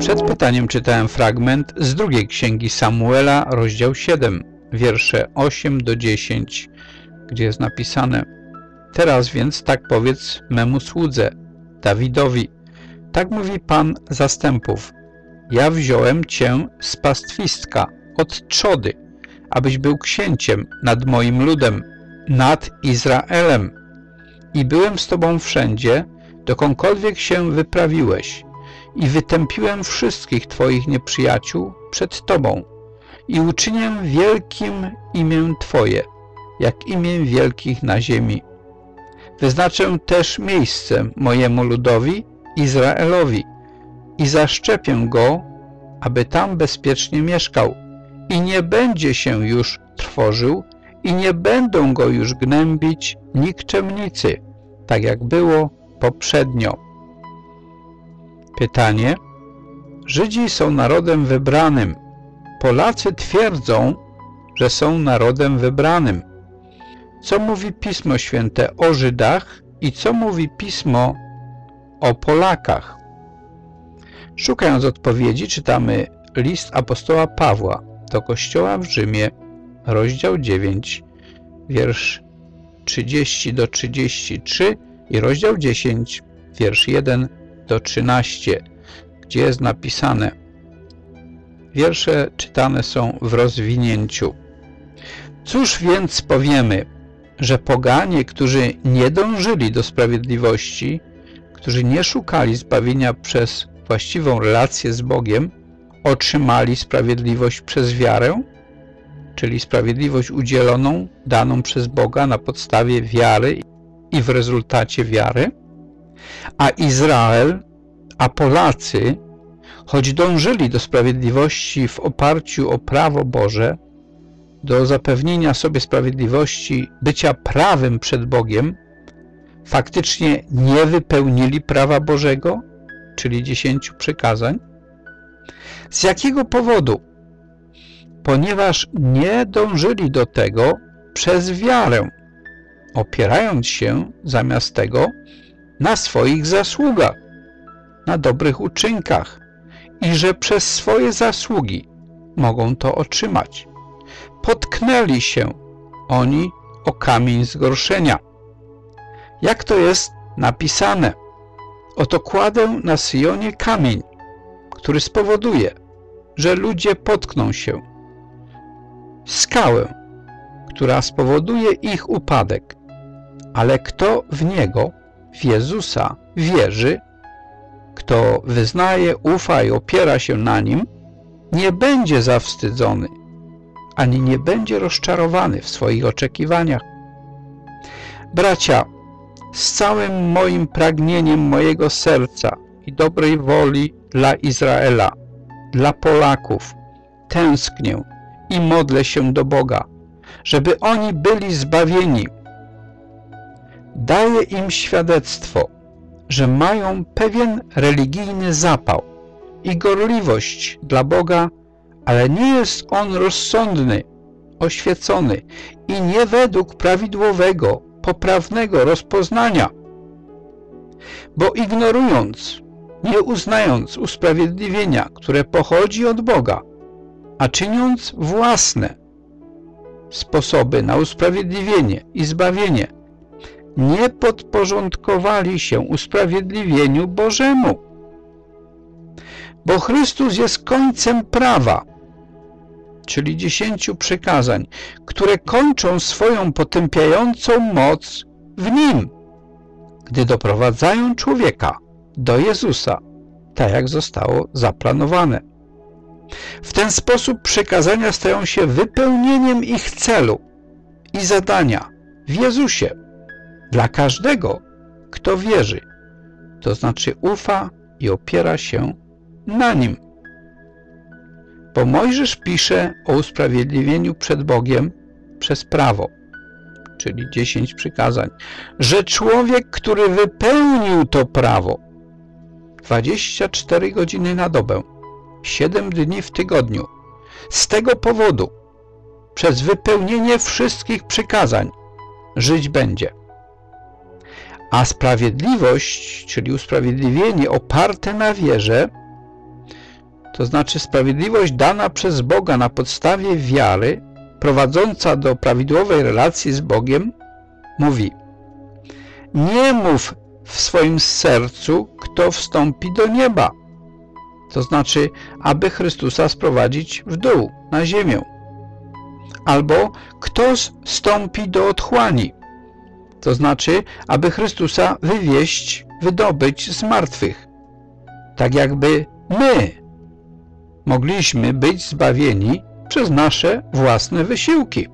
Przed pytaniem czytałem fragment z drugiej księgi Samuela, rozdział 7, wiersze 8 do 10, gdzie jest napisane: Teraz więc tak powiedz memu słudze, Dawidowi, tak mówi Pan zastępów, ja wziąłem Cię z pastwistka, od trzody, abyś był księciem nad moim ludem, nad Izraelem. I byłem z Tobą wszędzie, dokądkolwiek się wyprawiłeś, i wytępiłem wszystkich Twoich nieprzyjaciół przed Tobą i uczynię wielkim imię Twoje, jak imię wielkich na ziemi. Wyznaczę też miejsce mojemu ludowi, Izraelowi, i zaszczepię go, aby tam bezpiecznie mieszkał i nie będzie się już trwożył i nie będą go już gnębić nikczemnicy, tak jak było poprzednio. Pytanie. Żydzi są narodem wybranym. Polacy twierdzą, że są narodem wybranym. Co mówi Pismo Święte o Żydach i co mówi Pismo o Polakach? Szukając odpowiedzi, czytamy list apostoła Pawła do Kościoła w Rzymie, rozdział 9, wiersz 30 do 33 i rozdział 10, wiersz 1 do 13, gdzie jest napisane. Wiersze czytane są w rozwinięciu. Cóż więc powiemy, że poganie, którzy nie dążyli do sprawiedliwości, którzy nie szukali zbawienia przez właściwą relację z Bogiem, otrzymali sprawiedliwość przez wiarę, czyli sprawiedliwość udzieloną, daną przez Boga na podstawie wiary i w rezultacie wiary, a Izrael, a Polacy, choć dążyli do sprawiedliwości w oparciu o prawo Boże, do zapewnienia sobie sprawiedliwości, bycia prawym przed Bogiem, faktycznie nie wypełnili prawa Bożego, czyli 10 przykazań. Z jakiego powodu? Ponieważ nie dążyli do tego przez wiarę, opierając się zamiast tego na swoich zasługach, na dobrych uczynkach i że przez swoje zasługi mogą to otrzymać. Potknęli się oni o kamień zgorszenia. Jak to jest napisane? Oto kładę na Syjonie kamień, który spowoduje, że ludzie potkną się. Skałę, która spowoduje ich upadek. Ale kto w Niego, w Jezusa, wierzy, kto wyznaje, ufa i opiera się na Nim, nie będzie zawstydzony, ani nie będzie rozczarowany w swoich oczekiwaniach. Bracia, z całym moim pragnieniem mojego serca i dobrej woli dla Izraela, dla Polaków, tęsknię i modlę się do Boga, żeby oni byli zbawieni. Daję im świadectwo, że mają pewien religijny zapał i gorliwość dla Boga, ale nie jest on rozsądny, oświecony i nie według prawidłowego, poprawnego rozpoznania. Bo ignorując, nie uznając usprawiedliwienia, które pochodzi od Boga, a czyniąc własne sposoby na usprawiedliwienie i zbawienie, nie podporządkowali się usprawiedliwieniu Bożemu. Bo Chrystus jest końcem prawa, czyli 10 przykazań, które kończą swoją potępiającą moc w Nim, gdy doprowadzają człowieka do Jezusa, tak jak zostało zaplanowane. W ten sposób przykazania stają się wypełnieniem ich celu i zadania w Jezusie dla każdego, kto wierzy, to znaczy ufa i opiera się na Nim. Bo Mojżesz pisze o usprawiedliwieniu przed Bogiem przez prawo, czyli 10 przykazań, że człowiek, który wypełnił to prawo 24 godziny na dobę, 7 dni w tygodniu, z tego powodu przez wypełnienie wszystkich przykazań żyć będzie. A sprawiedliwość, czyli usprawiedliwienie oparte na wierze, to znaczy sprawiedliwość dana przez Boga na podstawie wiary, prowadząca do prawidłowej relacji z Bogiem, mówi: nie mów w swoim sercu, kto wstąpi do nieba, to znaczy, aby Chrystusa sprowadzić w dół, na ziemię, albo kto wstąpi do otchłani, to znaczy, aby Chrystusa wywieźć, wydobyć z martwych, tak jakby my mogliśmy być zbawieni przez nasze własne wysiłki.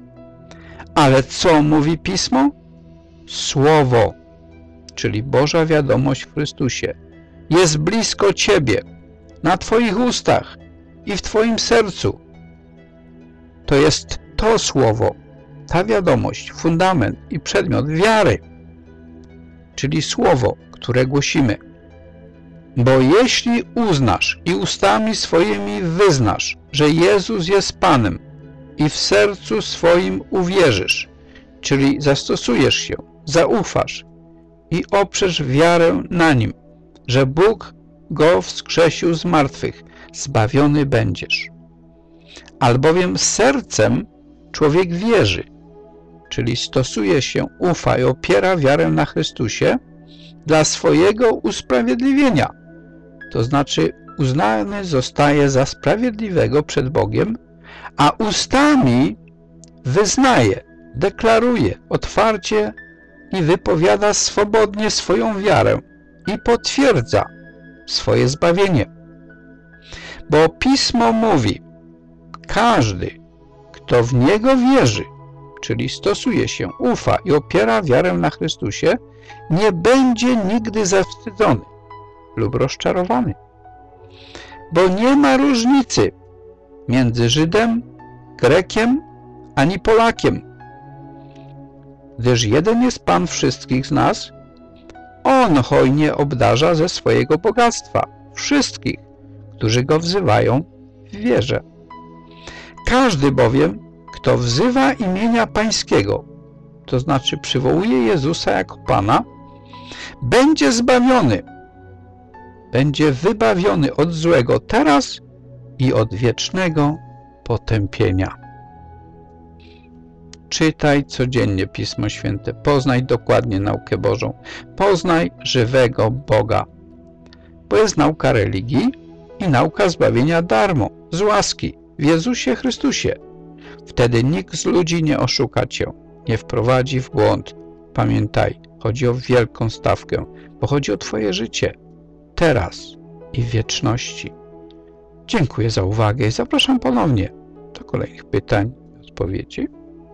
Ale co mówi Pismo? Słowo, czyli Boża wiadomość w Chrystusie, jest blisko Ciebie, na Twoich ustach i w Twoim sercu. To jest to słowo, ta wiadomość, fundament i przedmiot wiary, czyli słowo, które głosimy. Bo jeśli uznasz i ustami swoimi wyznasz, że Jezus jest Panem i w sercu swoim uwierzysz, czyli zastosujesz się, zaufasz i oprzesz wiarę na Nim, że Bóg Go wskrzesił z martwych, zbawiony będziesz. Albowiem sercem człowiek wierzy, czyli stosuje się, ufa i opiera wiarę na Chrystusie dla swojego usprawiedliwienia, to znaczy uznany zostaje za sprawiedliwego przed Bogiem, a ustami wyznaje, deklaruje otwarcie i wypowiada swobodnie swoją wiarę i potwierdza swoje zbawienie. Bo Pismo mówi: każdy, kto w Niego wierzy, czyli stosuje się, ufa i opiera wiarę na Chrystusie, nie będzie nigdy zawstydzony lub rozczarowany. Bo nie ma różnicy między Żydem, Grekiem, ani Polakiem, gdyż jeden jest Pan wszystkich z nas, On hojnie obdarza ze swojego bogactwa wszystkich, którzy Go wzywają w wierze. Każdy bowiem, kto wzywa imienia Pańskiego, to znaczy przywołuje Jezusa jako Pana, będzie zbawiony, będzie wybawiony od złego teraz i od wiecznego potępienia. Czytaj codziennie Pismo Święte, poznaj dokładnie naukę Bożą, poznaj żywego Boga, bo jest nauka religii i nauka zbawienia darmo, z łaski, w Jezusie Chrystusie. Wtedy nikt z ludzi nie oszuka Cię, nie wprowadzi w błąd. Pamiętaj, chodzi o wielką stawkę, bo chodzi o Twoje życie, teraz i w wieczności. Dziękuję za uwagę i zapraszam ponownie do kolejnych pytań i odpowiedzi.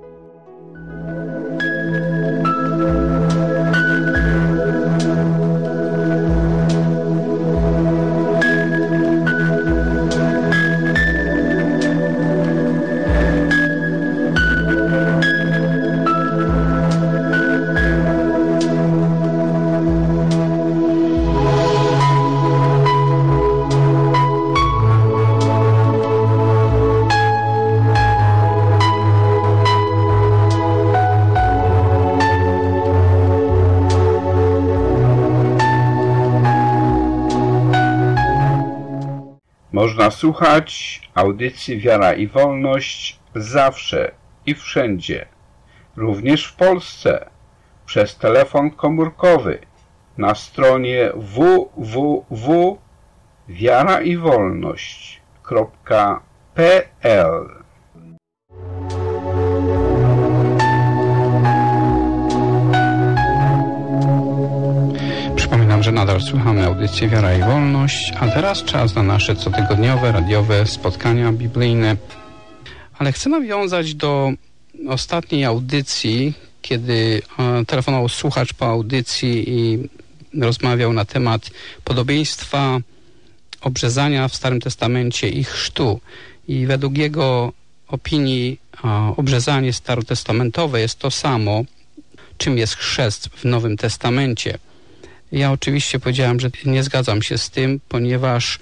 Można słuchać audycji Wiara i Wolność zawsze i wszędzie, również w Polsce, przez telefon komórkowy na stronie www.wiaraiwolność.pl. Przypominam, że nadal słuchamy audycji Wiara i Wolność, a teraz czas na nasze cotygodniowe, radiowe spotkania biblijne. Ale chcę nawiązać do ostatniej audycji, kiedy telefonował słuchacz po audycji i rozmawiał na temat podobieństwa obrzezania w Starym Testamencie i chrztu. I według jego opinii obrzezanie starotestamentowe jest to samo, czym jest chrzest w Nowym Testamencie. Ja oczywiście powiedziałem, że nie zgadzam się z tym, ponieważ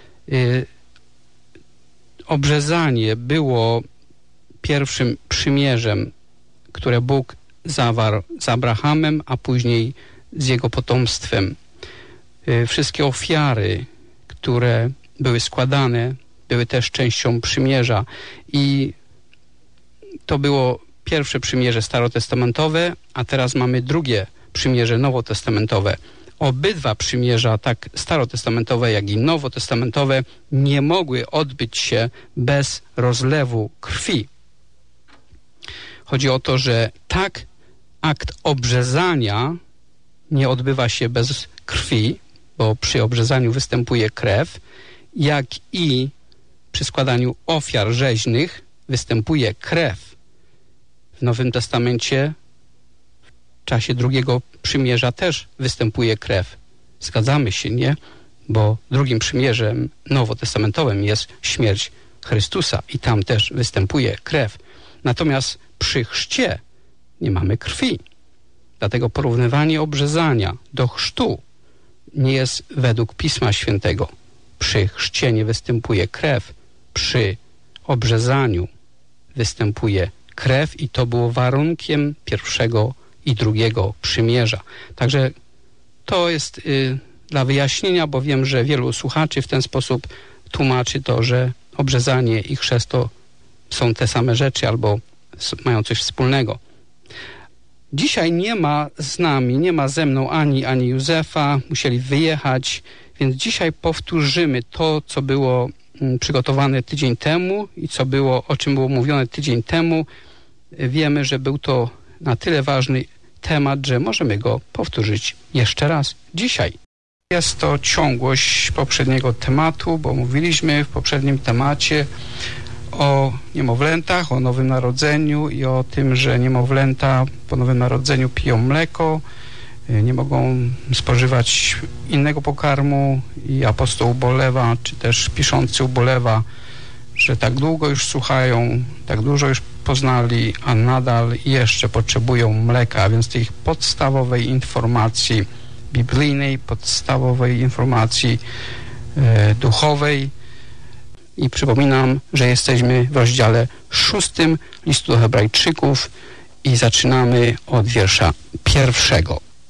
obrzezanie było pierwszym przymierzem, które Bóg zawarł z Abrahamem, a później z jego potomstwem. Wszystkie ofiary, które były składane, były też częścią przymierza i to było pierwsze przymierze starotestamentowe, a teraz mamy drugie przymierze nowotestamentowe. Obydwa przymierza, tak starotestamentowe, jak i nowotestamentowe, nie mogły odbyć się bez rozlewu krwi. Chodzi o to, że tak akt obrzezania nie odbywa się bez krwi, bo przy obrzezaniu występuje krew, jak i przy składaniu ofiar rzeźnych występuje krew. W Nowym Testamencie w czasie drugiego przymierza też występuje krew. Zgadzamy się, nie? Bo drugim przymierzem nowotestamentowym jest śmierć Chrystusa i tam też występuje krew. Natomiast przy chrzcie nie mamy krwi. Dlatego porównywanie obrzezania do chrztu nie jest według Pisma Świętego. Przy chrzcie nie występuje krew, przy obrzezaniu występuje krew i to było warunkiem pierwszego i drugiego przymierza. Także to jest dla wyjaśnienia, bo wiem, że wielu słuchaczy w ten sposób tłumaczy to, że obrzezanie i chrzest to są te same rzeczy albo mają coś wspólnego. Dzisiaj nie ma z nami, nie ma ze mną ani Józefa, musieli wyjechać, więc dzisiaj powtórzymy to, co było przygotowane tydzień temu i o czym było mówione tydzień temu. Wiemy, że był to na tyle ważny temat, że możemy go powtórzyć jeszcze raz dzisiaj. Jest to ciągłość poprzedniego tematu, bo mówiliśmy w poprzednim temacie o niemowlętach, o Nowym Narodzeniu i o tym, że niemowlęta po Nowym Narodzeniu piją mleko, nie mogą spożywać innego pokarmu i apostoł ubolewa, czy też piszący ubolewa, że tak długo już słuchają, tak dużo już poznali, a nadal jeszcze potrzebują mleka, a więc tej podstawowej informacji biblijnej, podstawowej informacji duchowej. I przypominam, że jesteśmy w rozdziale 6 listu do Hebrajczyków i zaczynamy od wiersza 1.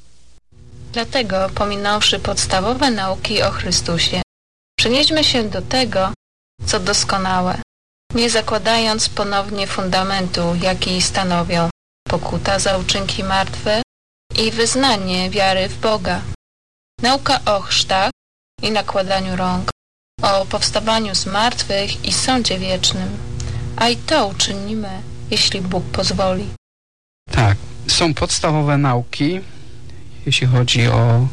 Dlatego, pominąwszy podstawowe nauki o Chrystusie, przenieśmy się do tego, co doskonałe, nie zakładając ponownie fundamentu, jaki stanowią pokuta za uczynki martwe i wyznanie wiary w Boga, nauka o chrztach i nakładaniu rąk, o powstawaniu z martwych i sądzie wiecznym, a i to uczynimy, jeśli Bóg pozwoli. Tak, są podstawowe nauki, jeśli chodzi o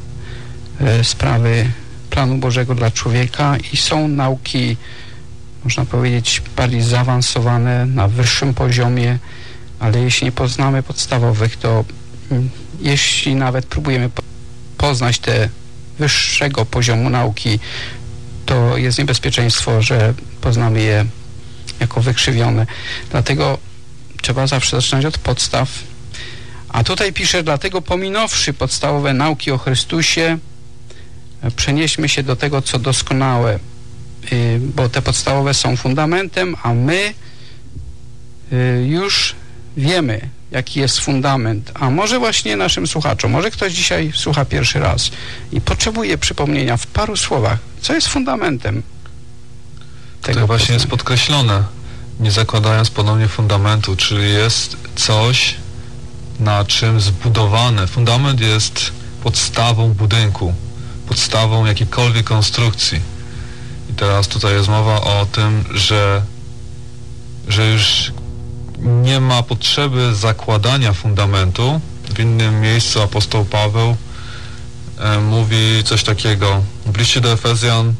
sprawy planu Bożego dla człowieka i są nauki, można powiedzieć, bardziej zaawansowane, na wyższym poziomie, ale jeśli nie poznamy podstawowych, to jeśli nawet próbujemy poznać te wyższego poziomu nauki, to jest niebezpieczeństwo, że poznamy je jako wykrzywione. Dlatego trzeba zawsze zaczynać od podstaw. A tutaj pisze, dlatego pominąwszy podstawowe nauki o Chrystusie, przenieśmy się do tego, co doskonałe, bo te podstawowe są fundamentem, a my już wiemy, jaki jest fundament. A może właśnie naszym słuchaczom, może ktoś dzisiaj słucha pierwszy raz i potrzebuje przypomnienia w paru słowach, co jest fundamentem tego. To właśnie jest podkreślone, nie zakładając ponownie fundamentu, czyli jest coś, na czym zbudowane. Fundament jest podstawą budynku, podstawą jakiejkolwiek konstrukcji. I teraz tutaj jest mowa o tym, że już nie ma potrzeby zakładania fundamentu. W innym miejscu apostoł Paweł mówi coś takiego. W liście do Efezjan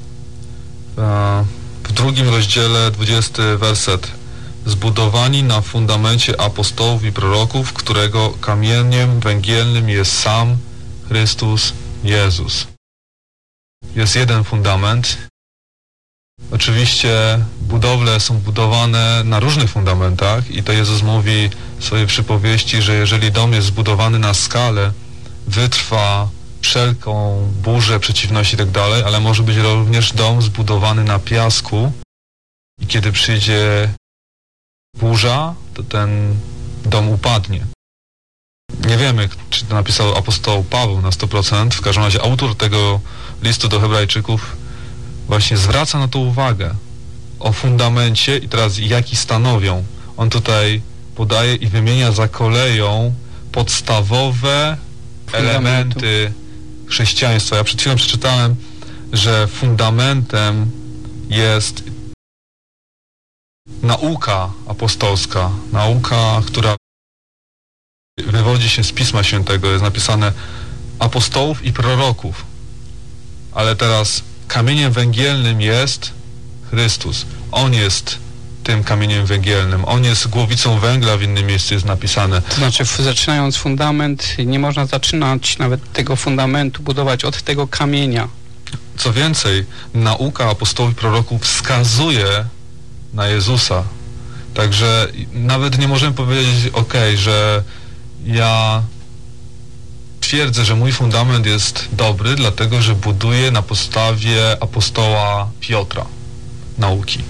w 2 rozdziale 20 werset. Zbudowani na fundamencie apostołów i proroków, którego kamieniem węgielnym jest sam Chrystus Jezus. Jest jeden fundament. Oczywiście budowle są budowane na różnych fundamentach i to Jezus mówi w swojej przypowieści, że jeżeli dom jest zbudowany na skalę, wytrwa wszelką burzę, przeciwność i tak dalej, ale może być również dom zbudowany na piasku i kiedy przyjdzie burza, to ten dom upadnie. Nie wiemy, czy to napisał apostoł Paweł na 100%. W każdym razie autor tego listu do Hebrajczyków właśnie zwraca na to uwagę o fundamencie i teraz jaki stanowią. On tutaj podaje i wymienia za koleją podstawowe elementy chrześcijaństwa. Ja przed chwilą przeczytałem, że fundamentem jest nauka apostolska, nauka, która wywodzi się z Pisma Świętego. Jest napisane apostołów i proroków. Ale teraz kamieniem węgielnym jest Chrystus. On jest tym kamieniem węgielnym. On jest głowicą węgla, w innym miejscu jest napisane. To znaczy, zaczynając fundament, nie można zaczynać nawet tego fundamentu budować od tego kamienia. Co więcej, nauka apostołów i proroków wskazuje na Jezusa. Także nawet nie możemy powiedzieć, że ja twierdzę, że mój fundament jest dobry, dlatego że buduję na podstawie apostoła Piotra nauki.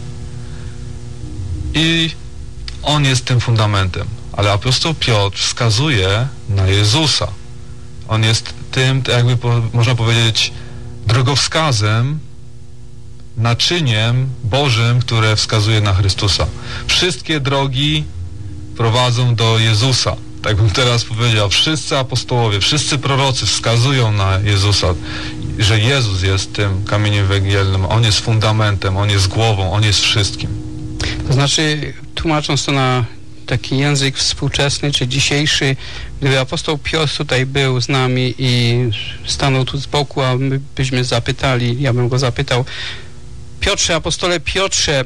I on jest tym fundamentem. Ale apostoł Piotr wskazuje na Jezusa. On jest tym, jakby można powiedzieć, drogowskazem, naczyniem Bożym, które wskazuje na Chrystusa. Wszystkie drogi prowadzą do Jezusa. Tak bym teraz powiedział, wszyscy apostołowie, wszyscy prorocy wskazują na Jezusa, że Jezus jest tym kamieniem węgielnym, On jest fundamentem, On jest głową, On jest wszystkim. To znaczy, tłumacząc to na taki język współczesny, czy dzisiejszy, gdyby apostoł Piotr tutaj był z nami i stanął tu z boku, a my byśmy zapytali, ja bym go zapytał: Piotrze, apostole Piotrze,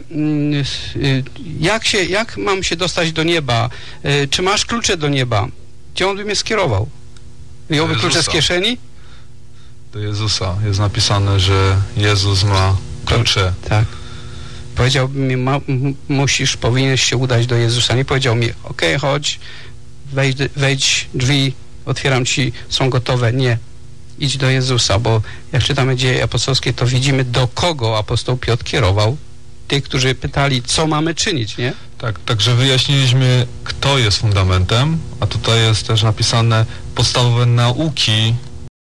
jak mam się dostać do nieba? Czy masz klucze do nieba? Gdzie on by mnie skierował? Wyjąłby klucze z kieszeni? Do Jezusa. Jest napisane, że Jezus ma klucze. Tak. Powiedziałby mi, powinieneś się udać do Jezusa. Nie powiedział mi, okej, chodź, wejdź, drzwi, otwieram ci, są gotowe. Nie. Idź do Jezusa, bo jak czytamy Dzieje Apostolskie, to widzimy, do kogo apostoł Piotr kierował. Tych, którzy pytali, co mamy czynić, nie? Tak, także wyjaśniliśmy, kto jest fundamentem, a tutaj jest też napisane podstawowe nauki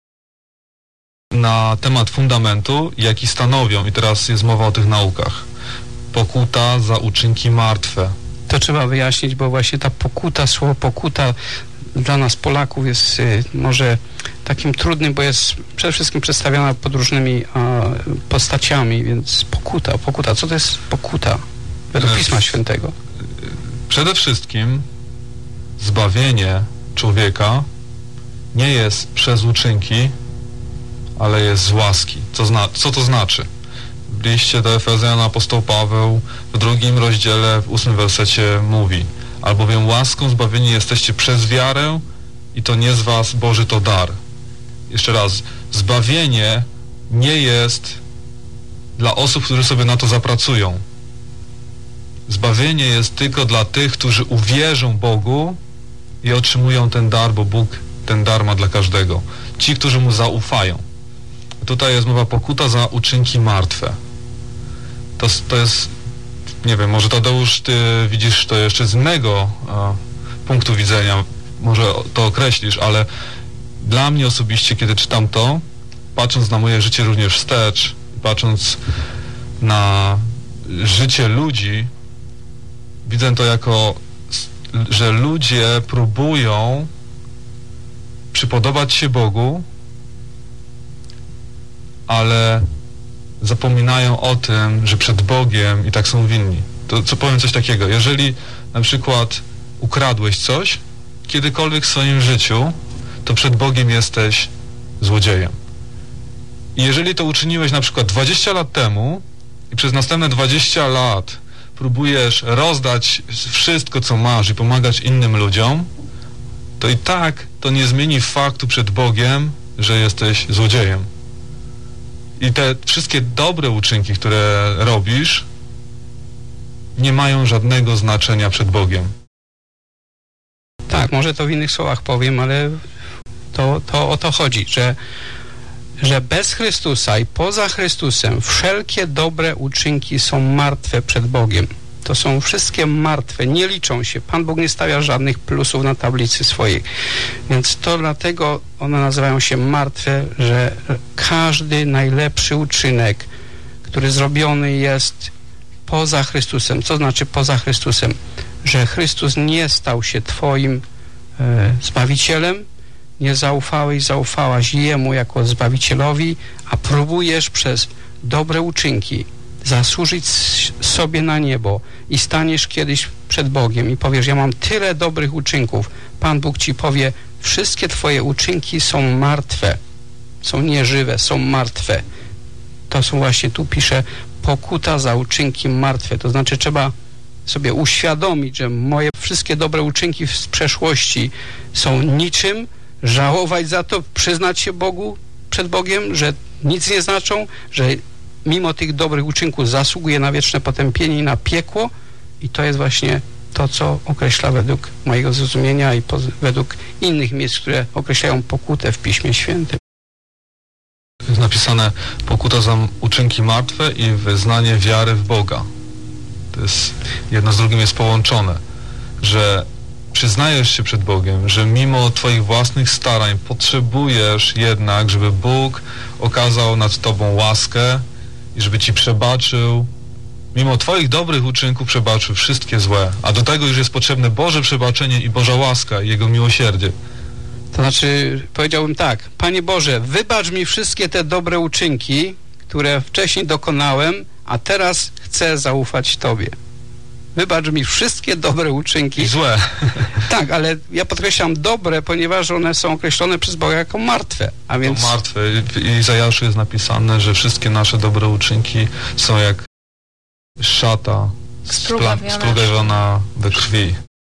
na temat fundamentu, jaki stanowią. I teraz jest mowa o tych naukach. Pokuta za uczynki martwe. To trzeba wyjaśnić, bo właśnie ta pokuta, słowo pokuta dla nas Polaków jest może takim trudnym, bo jest przede wszystkim przedstawiana pod różnymi postaciami, więc pokuta. Co to jest pokuta według Pisma Świętego? Przede wszystkim zbawienie człowieka nie jest przez uczynki, ale jest z łaski. Co to znaczy? W liście do Efezjan apostoł Paweł w 2 rozdziale, w 8 wersecie mówi: albowiem łaską zbawieni jesteście przez wiarę i to nie z was, Boży to dar. Jeszcze raz, zbawienie nie jest dla osób, którzy sobie na to zapracują. Zbawienie jest tylko dla tych, którzy uwierzą Bogu i otrzymują ten dar, bo Bóg ten dar ma dla każdego. Ci, którzy Mu zaufają. Tutaj jest mowa pokuta za uczynki martwe. To jest, nie wiem, może Tadeusz, ty widzisz to jeszcze z innego punktu widzenia, może to określisz, ale dla mnie osobiście, kiedy czytam to, patrząc na moje życie również wstecz, patrząc na życie ludzi, widzę to jako, że ludzie próbują przypodobać się Bogu, ale zapominają o tym, że przed Bogiem i tak są winni. To co powiem coś takiego, jeżeli na przykład ukradłeś coś, kiedykolwiek w swoim życiu, to przed Bogiem jesteś złodziejem. I jeżeli to uczyniłeś na przykład 20 lat temu i przez następne 20 lat próbujesz rozdać wszystko, co masz i pomagać innym ludziom, to i tak to nie zmieni faktu przed Bogiem, że jesteś złodziejem. I te wszystkie dobre uczynki, które robisz, nie mają żadnego znaczenia przed Bogiem. Tak, może to w innych słowach powiem, ale to o to chodzi, że bez Chrystusa i poza Chrystusem wszelkie dobre uczynki są martwe przed Bogiem. To są wszystkie martwe, nie liczą się. Pan Bóg nie stawia żadnych plusów na tablicy swojej. Więc to dlatego one nazywają się martwe, że każdy najlepszy uczynek, który zrobiony jest poza Chrystusem. Co znaczy poza Chrystusem? Że Chrystus nie stał się twoim Zbawicielem, nie zaufałaś Jemu jako Zbawicielowi, a próbujesz przez dobre uczynki zasłużyć sobie na niebo i staniesz kiedyś przed Bogiem i powiesz, ja mam tyle dobrych uczynków. Pan Bóg ci powie, wszystkie twoje uczynki są martwe, są nieżywe, są martwe. To są właśnie, tu pisze, pokuta za uczynki martwe. To znaczy trzeba sobie uświadomić, że moje wszystkie dobre uczynki z przeszłości są niczym, żałować za to, przyznać się Bogu, przed Bogiem, że nic nie znaczą, że mimo tych dobrych uczynków zasługuje na wieczne potępienie i na piekło, i to jest właśnie to, co określa według mojego zrozumienia i według innych miejsc, które określają pokutę w Piśmie Świętym. Jest napisane pokuta za uczynki martwe i wyznanie wiary w Boga. To jest, jedno z drugim jest połączone, że przyznajesz się przed Bogiem, że mimo twoich własnych starań potrzebujesz jednak, żeby Bóg okazał nad tobą łaskę i żeby ci przebaczył, mimo twoich dobrych uczynków przebaczył wszystkie złe, a do tego już jest potrzebne Boże przebaczenie i Boża łaska i Jego miłosierdzie. To znaczy, powiedziałbym tak, Panie Boże, wybacz mi wszystkie te dobre uczynki, które wcześniej dokonałem, a teraz chcę zaufać Tobie. Wybacz mi wszystkie dobre uczynki. I złe. Tak, ale ja podkreślam dobre, ponieważ one są określone przez Boga jako martwe. A więc... To martwe. W Izajaszu jest napisane, że wszystkie nasze dobre uczynki są jak szata splugawiona we krwi.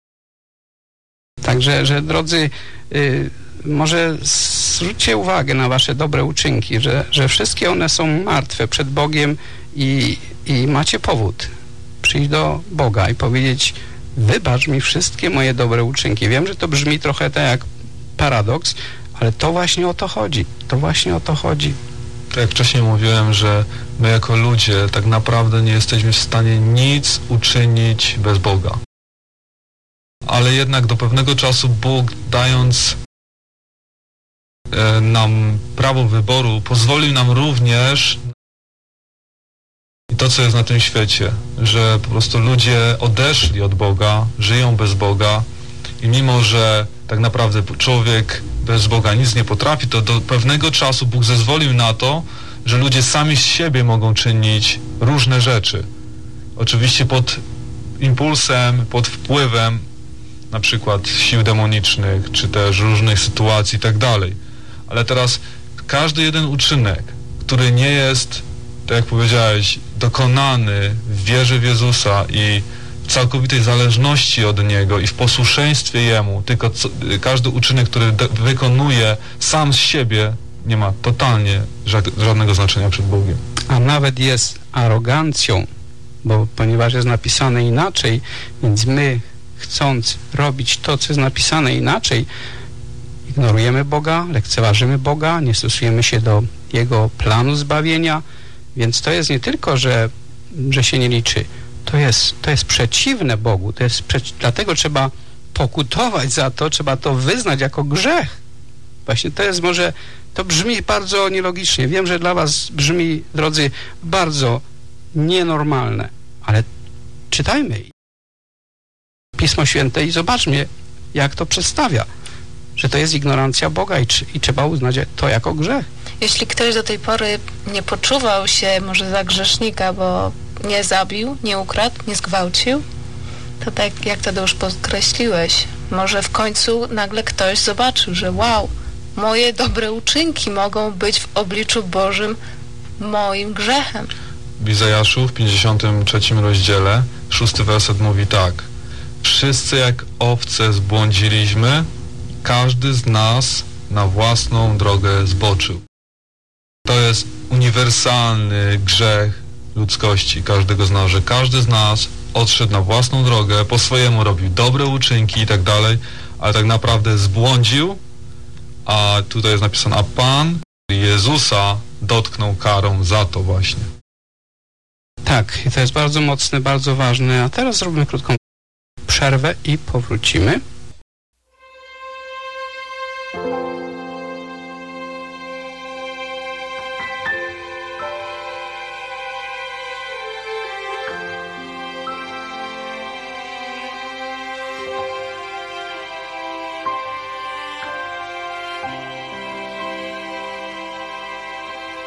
Także, że drodzy, może zwróćcie uwagę na wasze dobre uczynki, że wszystkie one są martwe przed Bogiem i macie powód przyjść do Boga i powiedzieć, wybacz mi wszystkie moje dobre uczynki. Wiem, że to brzmi trochę tak jak paradoks, ale to właśnie o to chodzi. To właśnie o to chodzi. Tak jak wcześniej mówiłem, że my jako ludzie tak naprawdę nie jesteśmy w stanie nic uczynić bez Boga. Ale jednak do pewnego czasu Bóg, dając nam prawo wyboru, pozwolił nam również i to, co jest na tym świecie, że po prostu ludzie odeszli od Boga, żyją bez Boga i mimo, że tak naprawdę człowiek bez Boga nic nie potrafi, to do pewnego czasu Bóg zezwolił na to, że ludzie sami z siebie mogą czynić różne rzeczy. Oczywiście pod impulsem, pod wpływem na przykład sił demonicznych, czy też różnych sytuacji i tak dalej. Ale teraz każdy jeden uczynek, który nie jest, tak jak powiedziałeś, dokonany w wierze w Jezusa i w całkowitej zależności od Niego i w posłuszeństwie Jemu, tylko każdy uczynek, który wykonuje sam z siebie, nie ma totalnie żadnego znaczenia przed Bogiem. A nawet jest arogancją, bo ponieważ jest napisane inaczej, więc my, chcąc robić to, co jest napisane inaczej, ignorujemy Boga, lekceważymy Boga, nie stosujemy się do Jego planu zbawienia, więc to jest nie tylko, że się nie liczy, to jest przeciwne Bogu, dlatego trzeba pokutować za to, trzeba to wyznać jako grzech. Właśnie to jest może, to brzmi bardzo nielogicznie. Wiem, że dla was brzmi, drodzy, bardzo nienormalne, ale czytajmy Pismo Święte i zobaczmy, jak to przedstawia, że to jest ignorancja Boga i trzeba uznać to jako grzech. Jeśli ktoś do tej pory nie poczuwał się może za grzesznika, bo nie zabił, nie ukradł, nie zgwałcił, to tak jak to już podkreśliłeś, może w końcu nagle ktoś zobaczył, że wow, moje dobre uczynki mogą być w obliczu Bożym moim grzechem. W Izajaszu w 53 rozdziale 6 werset mówi tak: wszyscy jak owce zbłądziliśmy, każdy z nas na własną drogę zboczył. To jest uniwersalny grzech ludzkości, każdego z nas, że każdy z nas odszedł na własną drogę, po swojemu robił dobre uczynki i tak dalej, ale tak naprawdę zbłądził, a tutaj jest napisane, a Pan Jezusa dotknął karą za to właśnie. Tak, i to jest bardzo mocne, bardzo ważne, a teraz zrobimy krótką przerwę i powrócimy.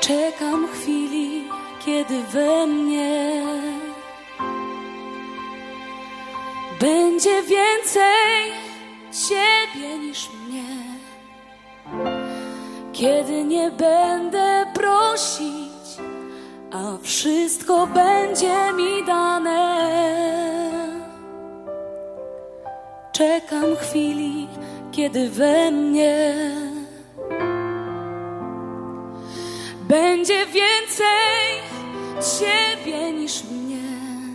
Czekam chwili, kiedy we mnie będzie więcej Ciebie niż mnie. Kiedy nie będę prosić, a wszystko będzie mi dane. Czekam chwili, kiedy we mnie będzie więcej Ciebie niż mnie.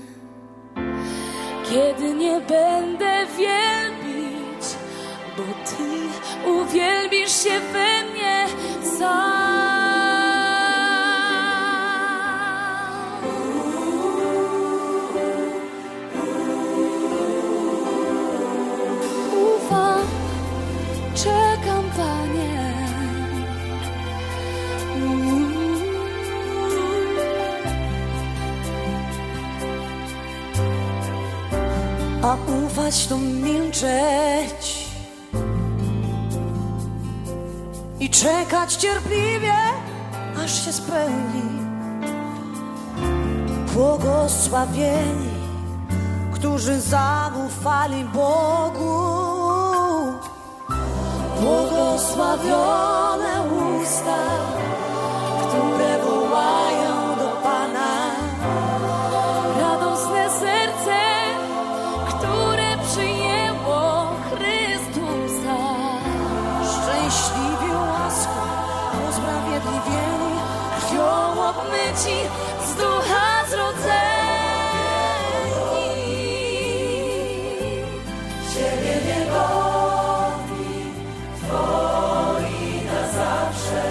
Kiedy nie będę wielbić, bo Ty uwielbisz się we mnie sam. Ufam, czekam, Panie. A ufać to milczeć i czekać cierpliwie, aż się spełni. Błogosławieni, którzy zaufali Bogu. Błogosławione usta, które wołają do Pana. Radosne serce, które przyjęło Chrystusa. Szczęśliwi łaską, usprawiedliwieni, krwią obmyci, z ducha zrodzeni. Ciebie niegodni, Twoi na zawsze.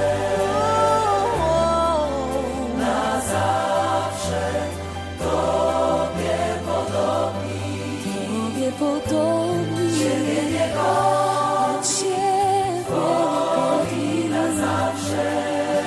Na zawsze Tobie podobni. Tobie podobni. Ciebie niegodni, Ciebie niegodni na zawsze.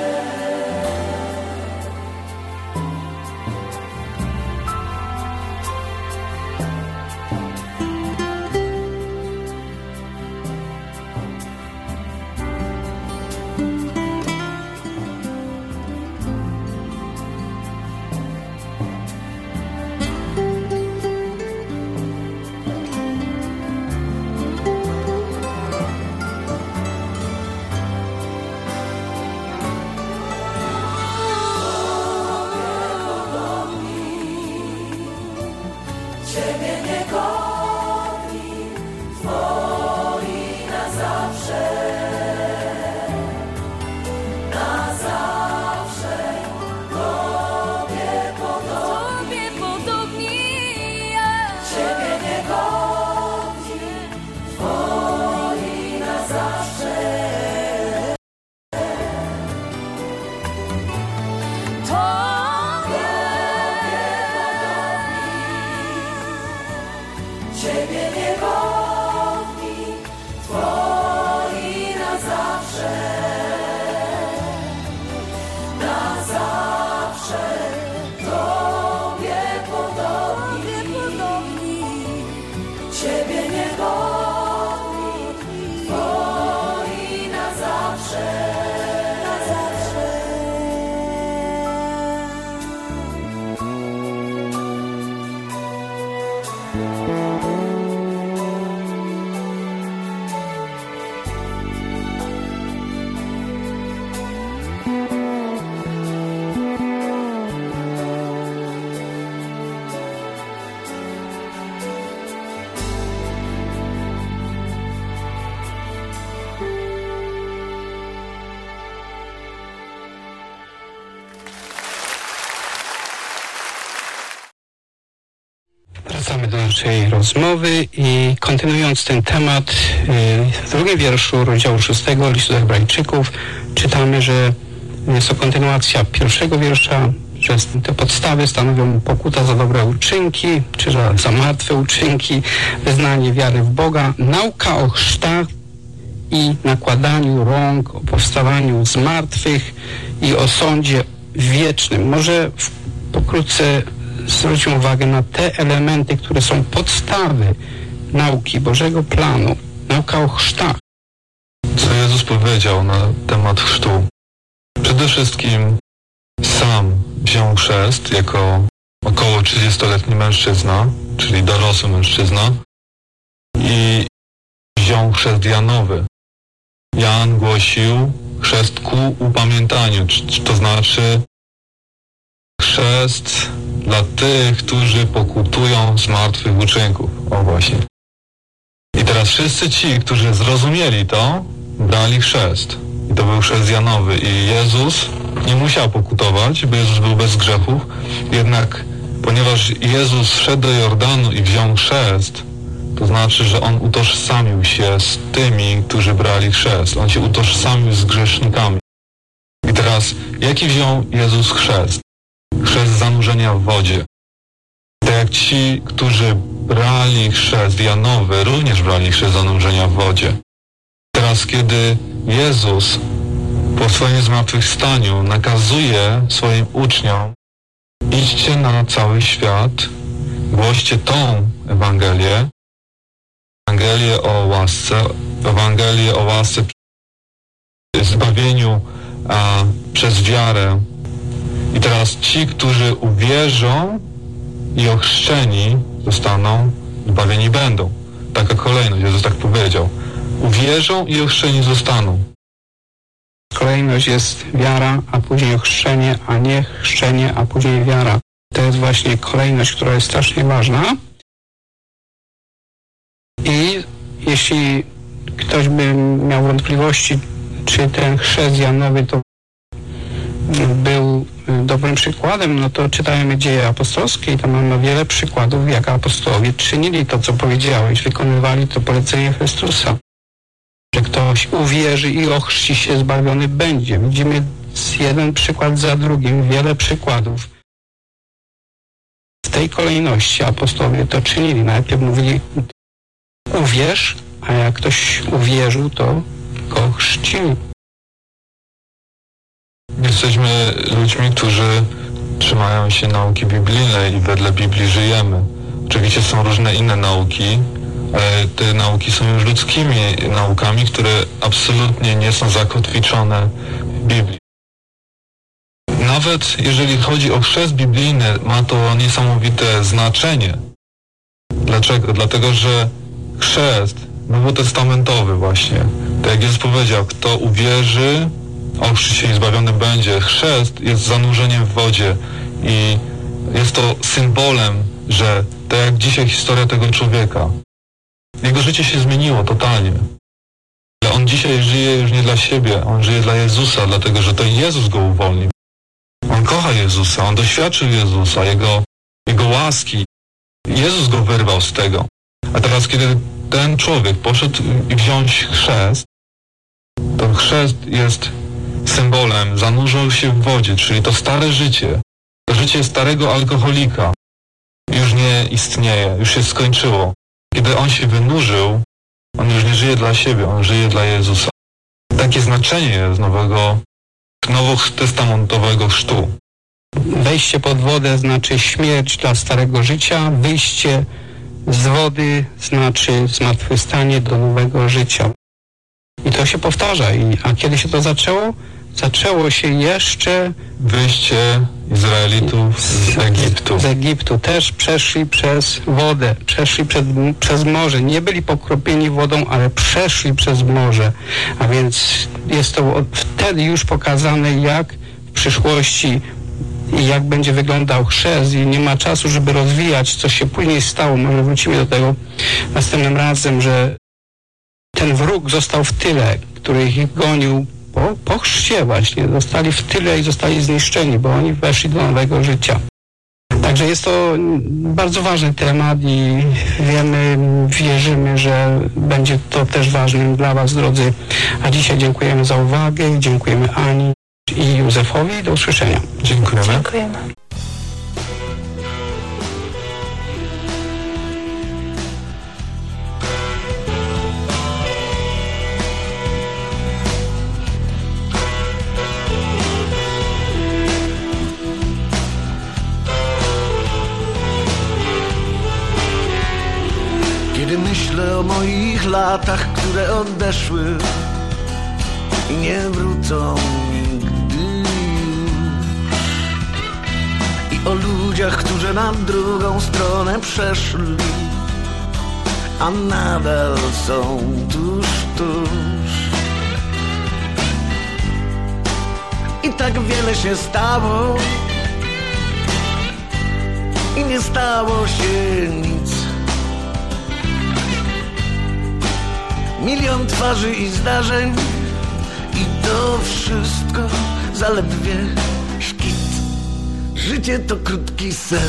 Ciebie niegodni, Twoi na zawsze. Na zawsze Tobie podobni. Ciebie niegodni, Twoi na zawsze. Ciebie niegodni, Twoi na zawsze. Na zawsze Tobie podobni. Ciebie niegodni, Twoi na zawsze. Na zawsze. Wracamy do naszej rozmowy i kontynuując ten temat, w drugim wierszu rozdziału 6 listu do Hebrajczyków czytamy, że jest to kontynuacja pierwszego wiersza, że te podstawy stanowią pokuta za dobre uczynki, czy za martwe uczynki, wyznanie wiary w Boga, nauka o chrztach i nakładaniu rąk, o powstawaniu z martwych i o sądzie wiecznym. Może pokrótce zwróćmy uwagę na te elementy, które są podstawy nauki Bożego planu, nauka o chrztach. Co Jezus powiedział na temat chrztu? Przede wszystkim sam wziął chrzest jako około 30-letni mężczyzna, czyli dorosły mężczyzna, i wziął chrzest Janowy. Jan głosił chrzest ku upamiętaniu, to znaczy chrzest dla tych, którzy pokutują z martwych uczynków. O właśnie. I teraz wszyscy ci, którzy zrozumieli to, brali chrzest. I to był chrzest Janowy. I Jezus nie musiał pokutować, bo Jezus był bez grzechów. Jednak ponieważ Jezus wszedł do Jordanu i wziął chrzest, to znaczy, że On utożsamił się z tymi, którzy brali chrzest. On się utożsamił z grzesznikami. I teraz, jaki wziął Jezus chrzest? Chrzest zanurzenia w wodzie. Tak jak ci, którzy brali chrzest Janowy, również brali chrzest zanurzenia w wodzie. Teraz, kiedy Jezus po swoim zmartwychwstaniu nakazuje swoim uczniom: idźcie na cały świat, głoście tą Ewangelię, Ewangelię o łasce, zbawieniu przez wiarę. I teraz ci, którzy uwierzą i ochrzczeni zostaną, zbawieni będą. Taka kolejność, Jezus tak powiedział. Uwierzą i ochrzczeni zostaną. Kolejność jest wiara, a później ochrzczenie, a nie chrzczenie, a później wiara. To jest właśnie kolejność, która jest strasznie ważna. I jeśli ktoś by miał wątpliwości, czy ten chrzest Janowy to był dobrym przykładem, no to czytajmy Dzieje Apostolskie i tam mamy wiele przykładów, jak apostołowie czynili to, co powiedziałeś, wykonywali to polecenie Chrystusa. Że ktoś uwierzy i ochrzci się, zbawiony będzie. Widzimy jeden przykład za drugim, wiele przykładów. W tej kolejności apostołowie to czynili. Najpierw mówili: uwierz, a jak ktoś uwierzył, to go chrzcili. Jesteśmy ludźmi, którzy trzymają się nauki biblijnej i wedle Biblii żyjemy. Oczywiście są różne inne nauki, ale te nauki są już ludzkimi naukami, które absolutnie nie są zakotwiczone w Biblii. Nawet jeżeli chodzi o chrzest biblijny, ma to niesamowite znaczenie. Dlaczego? Dlatego, że chrzest nowotestamentowy właśnie, tak jak Jezus powiedział, kto uwierzy, ochrzci się i zbawiony będzie. Chrzest jest zanurzeniem w wodzie i jest to symbolem, że tak jak dzisiaj historia tego człowieka, jego życie się zmieniło totalnie. Ale on dzisiaj żyje już nie dla siebie, on żyje dla Jezusa, dlatego że to Jezus go uwolnił. On kocha Jezusa, on doświadczył Jezusa, Jego łaski. Jezus go wyrwał z tego. A teraz, kiedy ten człowiek poszedł wziąć chrzest, to chrzest jest symbolem, zanurzył się w wodzie, czyli to stare życie, to życie starego alkoholika już nie istnieje, już się skończyło. Kiedy on się wynurzył, on już nie żyje dla siebie, on żyje dla Jezusa. Takie znaczenie jest nowotestamentowego chrztu. Wejście pod wodę znaczy śmierć dla starego życia, wyjście z wody znaczy zmartwychwstanie do nowego życia. I to się powtarza. A kiedy się to zaczęło? Zaczęło się jeszcze wyjście Izraelitów z Egiptu. Z Egiptu też przeszli przez wodę, przeszli przez morze. Nie byli pokropieni wodą, ale przeszli przez morze. A więc jest to wtedy już pokazane, jak w przyszłości i jak będzie wyglądał chrzest, i nie ma czasu, żeby rozwijać, co się później stało. Może wrócimy do tego następnym razem, że ten wróg został w tyle, który ich gonił po chrzcie właśnie. Zostali w tyle i zostali zniszczeni, bo oni weszli do nowego życia. Także jest to bardzo ważny temat i wierzymy, że będzie to też ważnym dla Was, drodzy. A dzisiaj dziękujemy za uwagę, dziękujemy Ani i Józefowi. Do usłyszenia. Dziękujemy. Dziękujemy. Kiedy myślę o moich latach, które odeszły i nie wrócą nigdy już, o ludziach, którzy na drugą stronę przeszli, a nadal są tuż, tuż. I tak wiele się stało i nie stało się nic. Milion twarzy i zdarzeń i to wszystko zaledwie szkit. Życie to krótki sen.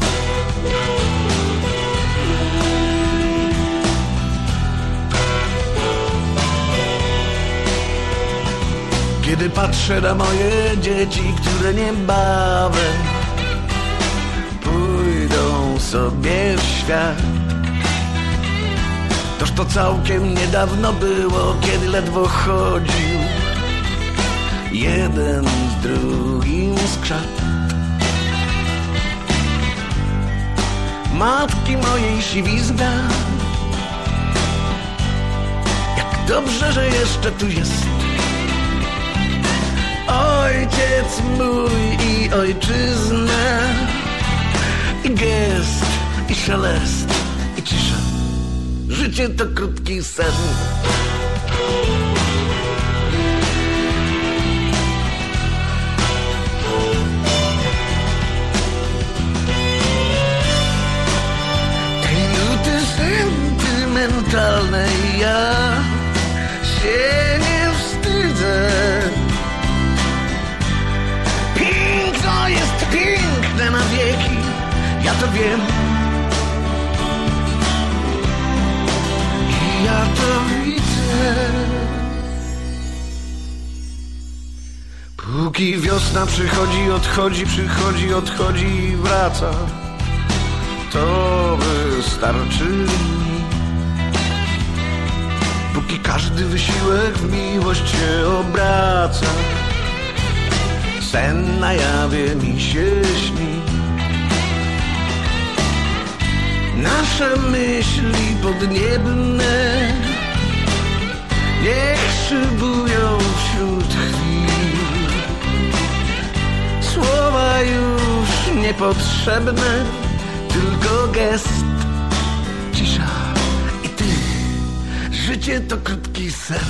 Kiedy patrzę na moje dzieci, które niebawem pójdą sobie w świat, toż to całkiem niedawno było, kiedy ledwo chodził jeden z drugim skrzat. Matki mojej siwizna, jak dobrze, że jeszcze tu jest. Ojciec mój i ojczyzna, i gest, i szelest, i cisza. Życie to krótki sen. Tej nuty sentymentalnej ja się nie wstydzę. Piękno jest piękne na wieki, ja to wiem. I ja to widzę. Póki wiosna przychodzi, odchodzi, przychodzi, odchodzi i wraca, to wystarczy mi. Póki każdy wysiłek w miłość się obraca, sen na jawie mi się śni. Nasze myśli podniebne niech szybują wśród chwil. Słowa już niepotrzebne, tylko gest, cisza i ty. Życie to krótki sen.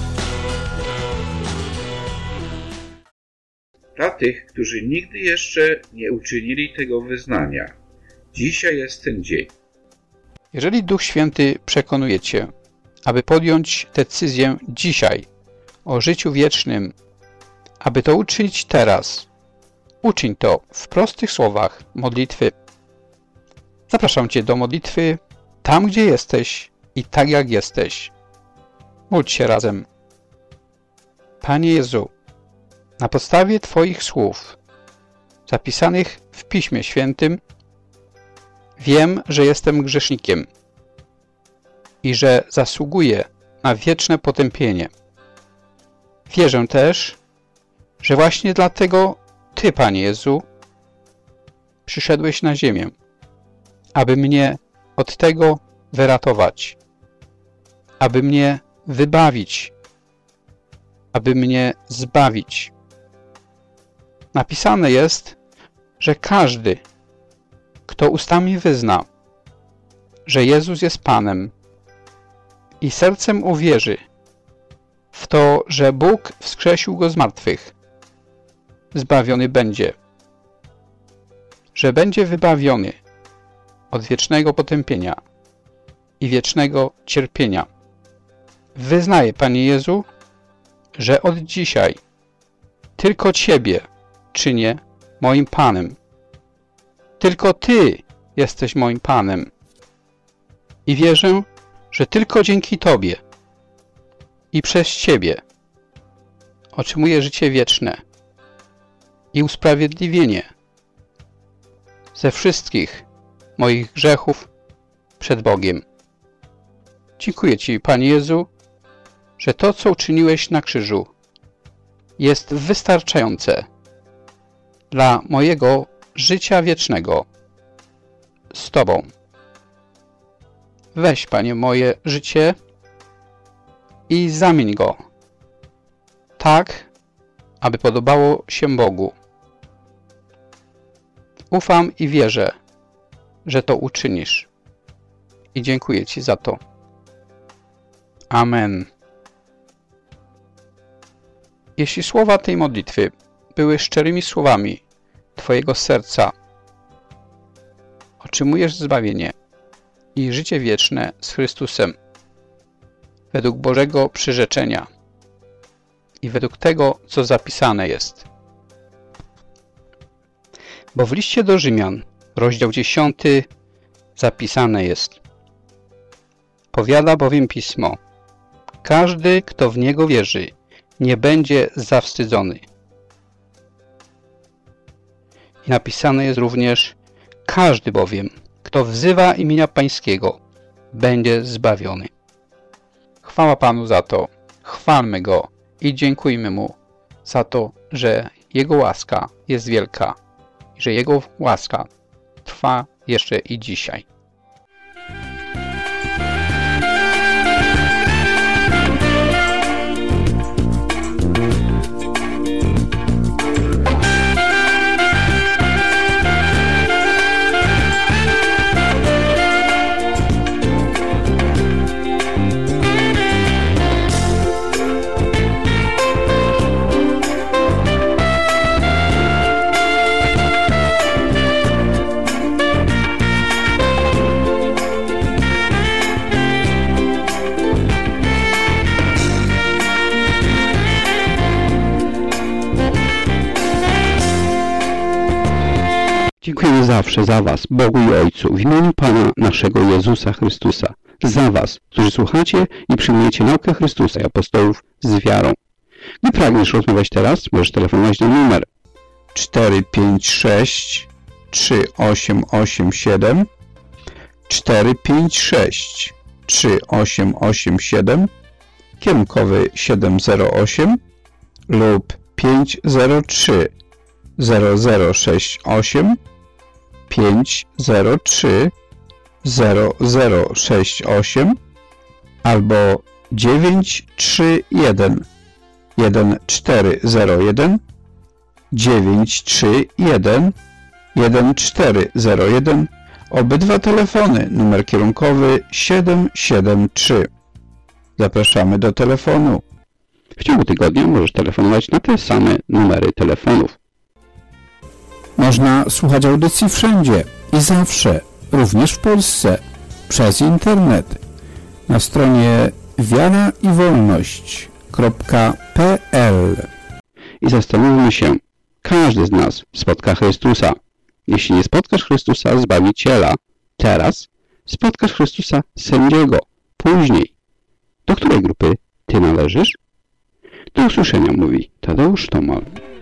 Dla tych, którzy nigdy jeszcze nie uczynili tego wyznania, dzisiaj jest ten dzień. Jeżeli Duch Święty przekonuje Cię, aby podjąć decyzję dzisiaj o życiu wiecznym, aby to uczynić teraz, uczyń to w prostych słowach modlitwy. Zapraszam Cię do modlitwy tam, gdzie jesteś i tak jak jesteś. Módl się razem. Panie Jezu, na podstawie Twoich słów, zapisanych w Piśmie Świętym, wiem, że jestem grzesznikiem i że zasługuję na wieczne potępienie. Wierzę też, że właśnie dlatego Ty, Panie Jezu, przyszedłeś na ziemię, aby mnie od tego wyratować, aby mnie wybawić, aby mnie zbawić. Napisane jest, że każdy, kto ustami wyzna, że Jezus jest Panem i sercem uwierzy w to, że Bóg wskrzesił Go z martwych, zbawiony będzie, że będzie wybawiony od wiecznego potępienia i wiecznego cierpienia. Wyznaję, Panie Jezu, że od dzisiaj tylko Ciebie czynię moim Panem. Tylko Ty jesteś moim Panem. I wierzę, że tylko dzięki Tobie i przez Ciebie otrzymuję życie wieczne i usprawiedliwienie ze wszystkich moich grzechów przed Bogiem. Dziękuję Ci, Panie Jezu, że to, co uczyniłeś na krzyżu, jest wystarczające dla mojego życia wiecznego z Tobą. Weź, Panie, moje życie i zamień go tak, aby podobało się Bogu. Ufam i wierzę, że to uczynisz. I dziękuję Ci za to. Amen. Jeśli słowa tej modlitwy były szczerymi słowami Twojego serca, otrzymujesz zbawienie i życie wieczne z Chrystusem według Bożego przyrzeczenia i według tego, co zapisane jest. Bo w liście do Rzymian, rozdział 10, zapisane jest: powiada bowiem Pismo: każdy, kto w Niego wierzy, nie będzie zawstydzony. I napisane jest również: każdy bowiem, kto wzywa imienia Pańskiego, będzie zbawiony. Chwała Panu za to, chwalmy Go i dziękujmy Mu za to, że Jego łaska jest wielka i że Jego łaska trwa jeszcze i dzisiaj. Dziękujemy zawsze za Was, Bogu i Ojcu, w imieniu Pana naszego Jezusa Chrystusa, za Was, którzy słuchacie i przyjmujecie naukę Chrystusa i apostołów z wiarą. Gdy pragniesz rozmawiać teraz, możesz telefonować na numer 456 3887 456 3887 kierunkowy 708 lub 503 0068 503 0068 albo 931 1401 931 1401. Obydwa telefony, numer kierunkowy 773. Zapraszamy do telefonu. W ciągu tygodnia możesz telefonować na te same numery telefonów. Można słuchać audycji wszędzie i zawsze, również w Polsce, przez internet. Na stronie wiaraiwolność.pl. I zastanówmy się, każdy z nas spotka Chrystusa. Jeśli nie spotkasz Chrystusa, Zbawiciela, teraz spotkasz Chrystusa, sędziego, później. Do której grupy Ty należysz? Do usłyszenia, mówi Tadeusz Tomal.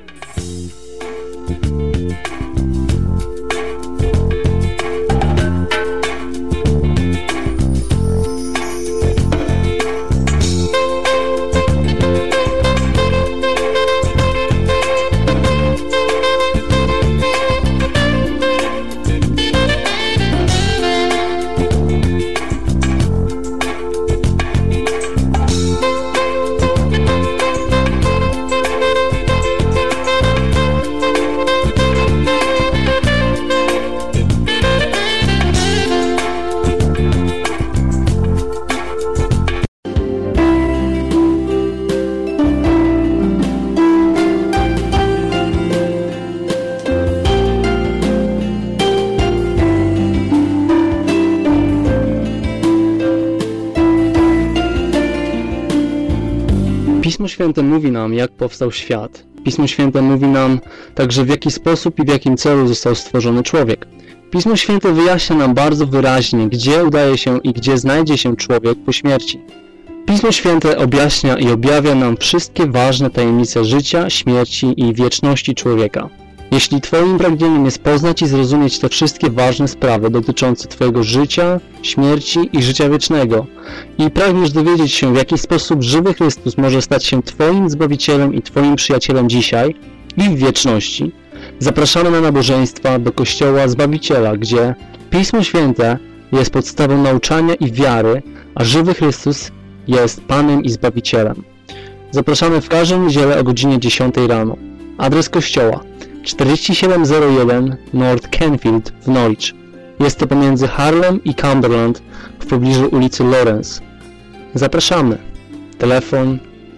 Pismo Święte mówi nam, jak powstał świat. Pismo Święte mówi nam także, w jaki sposób i w jakim celu został stworzony człowiek. Pismo Święte wyjaśnia nam bardzo wyraźnie, gdzie udaje się i gdzie znajdzie się człowiek po śmierci. Pismo Święte objaśnia i objawia nam wszystkie ważne tajemnice życia, śmierci i wieczności człowieka. Jeśli Twoim pragnieniem jest poznać i zrozumieć te wszystkie ważne sprawy dotyczące Twojego życia, śmierci i życia wiecznego i pragniesz dowiedzieć się, w jaki sposób żywy Chrystus może stać się Twoim Zbawicielem i Twoim przyjacielem dzisiaj i w wieczności, zapraszamy na nabożeństwa do Kościoła Zbawiciela, gdzie Pismo Święte jest podstawą nauczania i wiary, a żywy Chrystus jest Panem i Zbawicielem. Zapraszamy w każdą niedzielę o godzinie 10 rano. Adres kościoła: 4701 North Canfield w Norwich. Jest to pomiędzy Harlem i Cumberland w pobliżu ulicy Lawrence. Zapraszamy. Telefon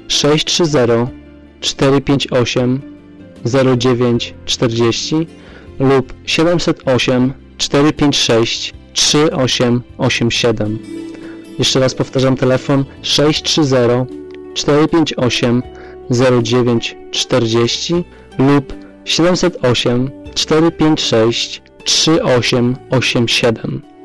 630-458-0940 lub 708-456-3887. Jeszcze raz powtarzam telefon 630-458-0940 lub 708-456-3887.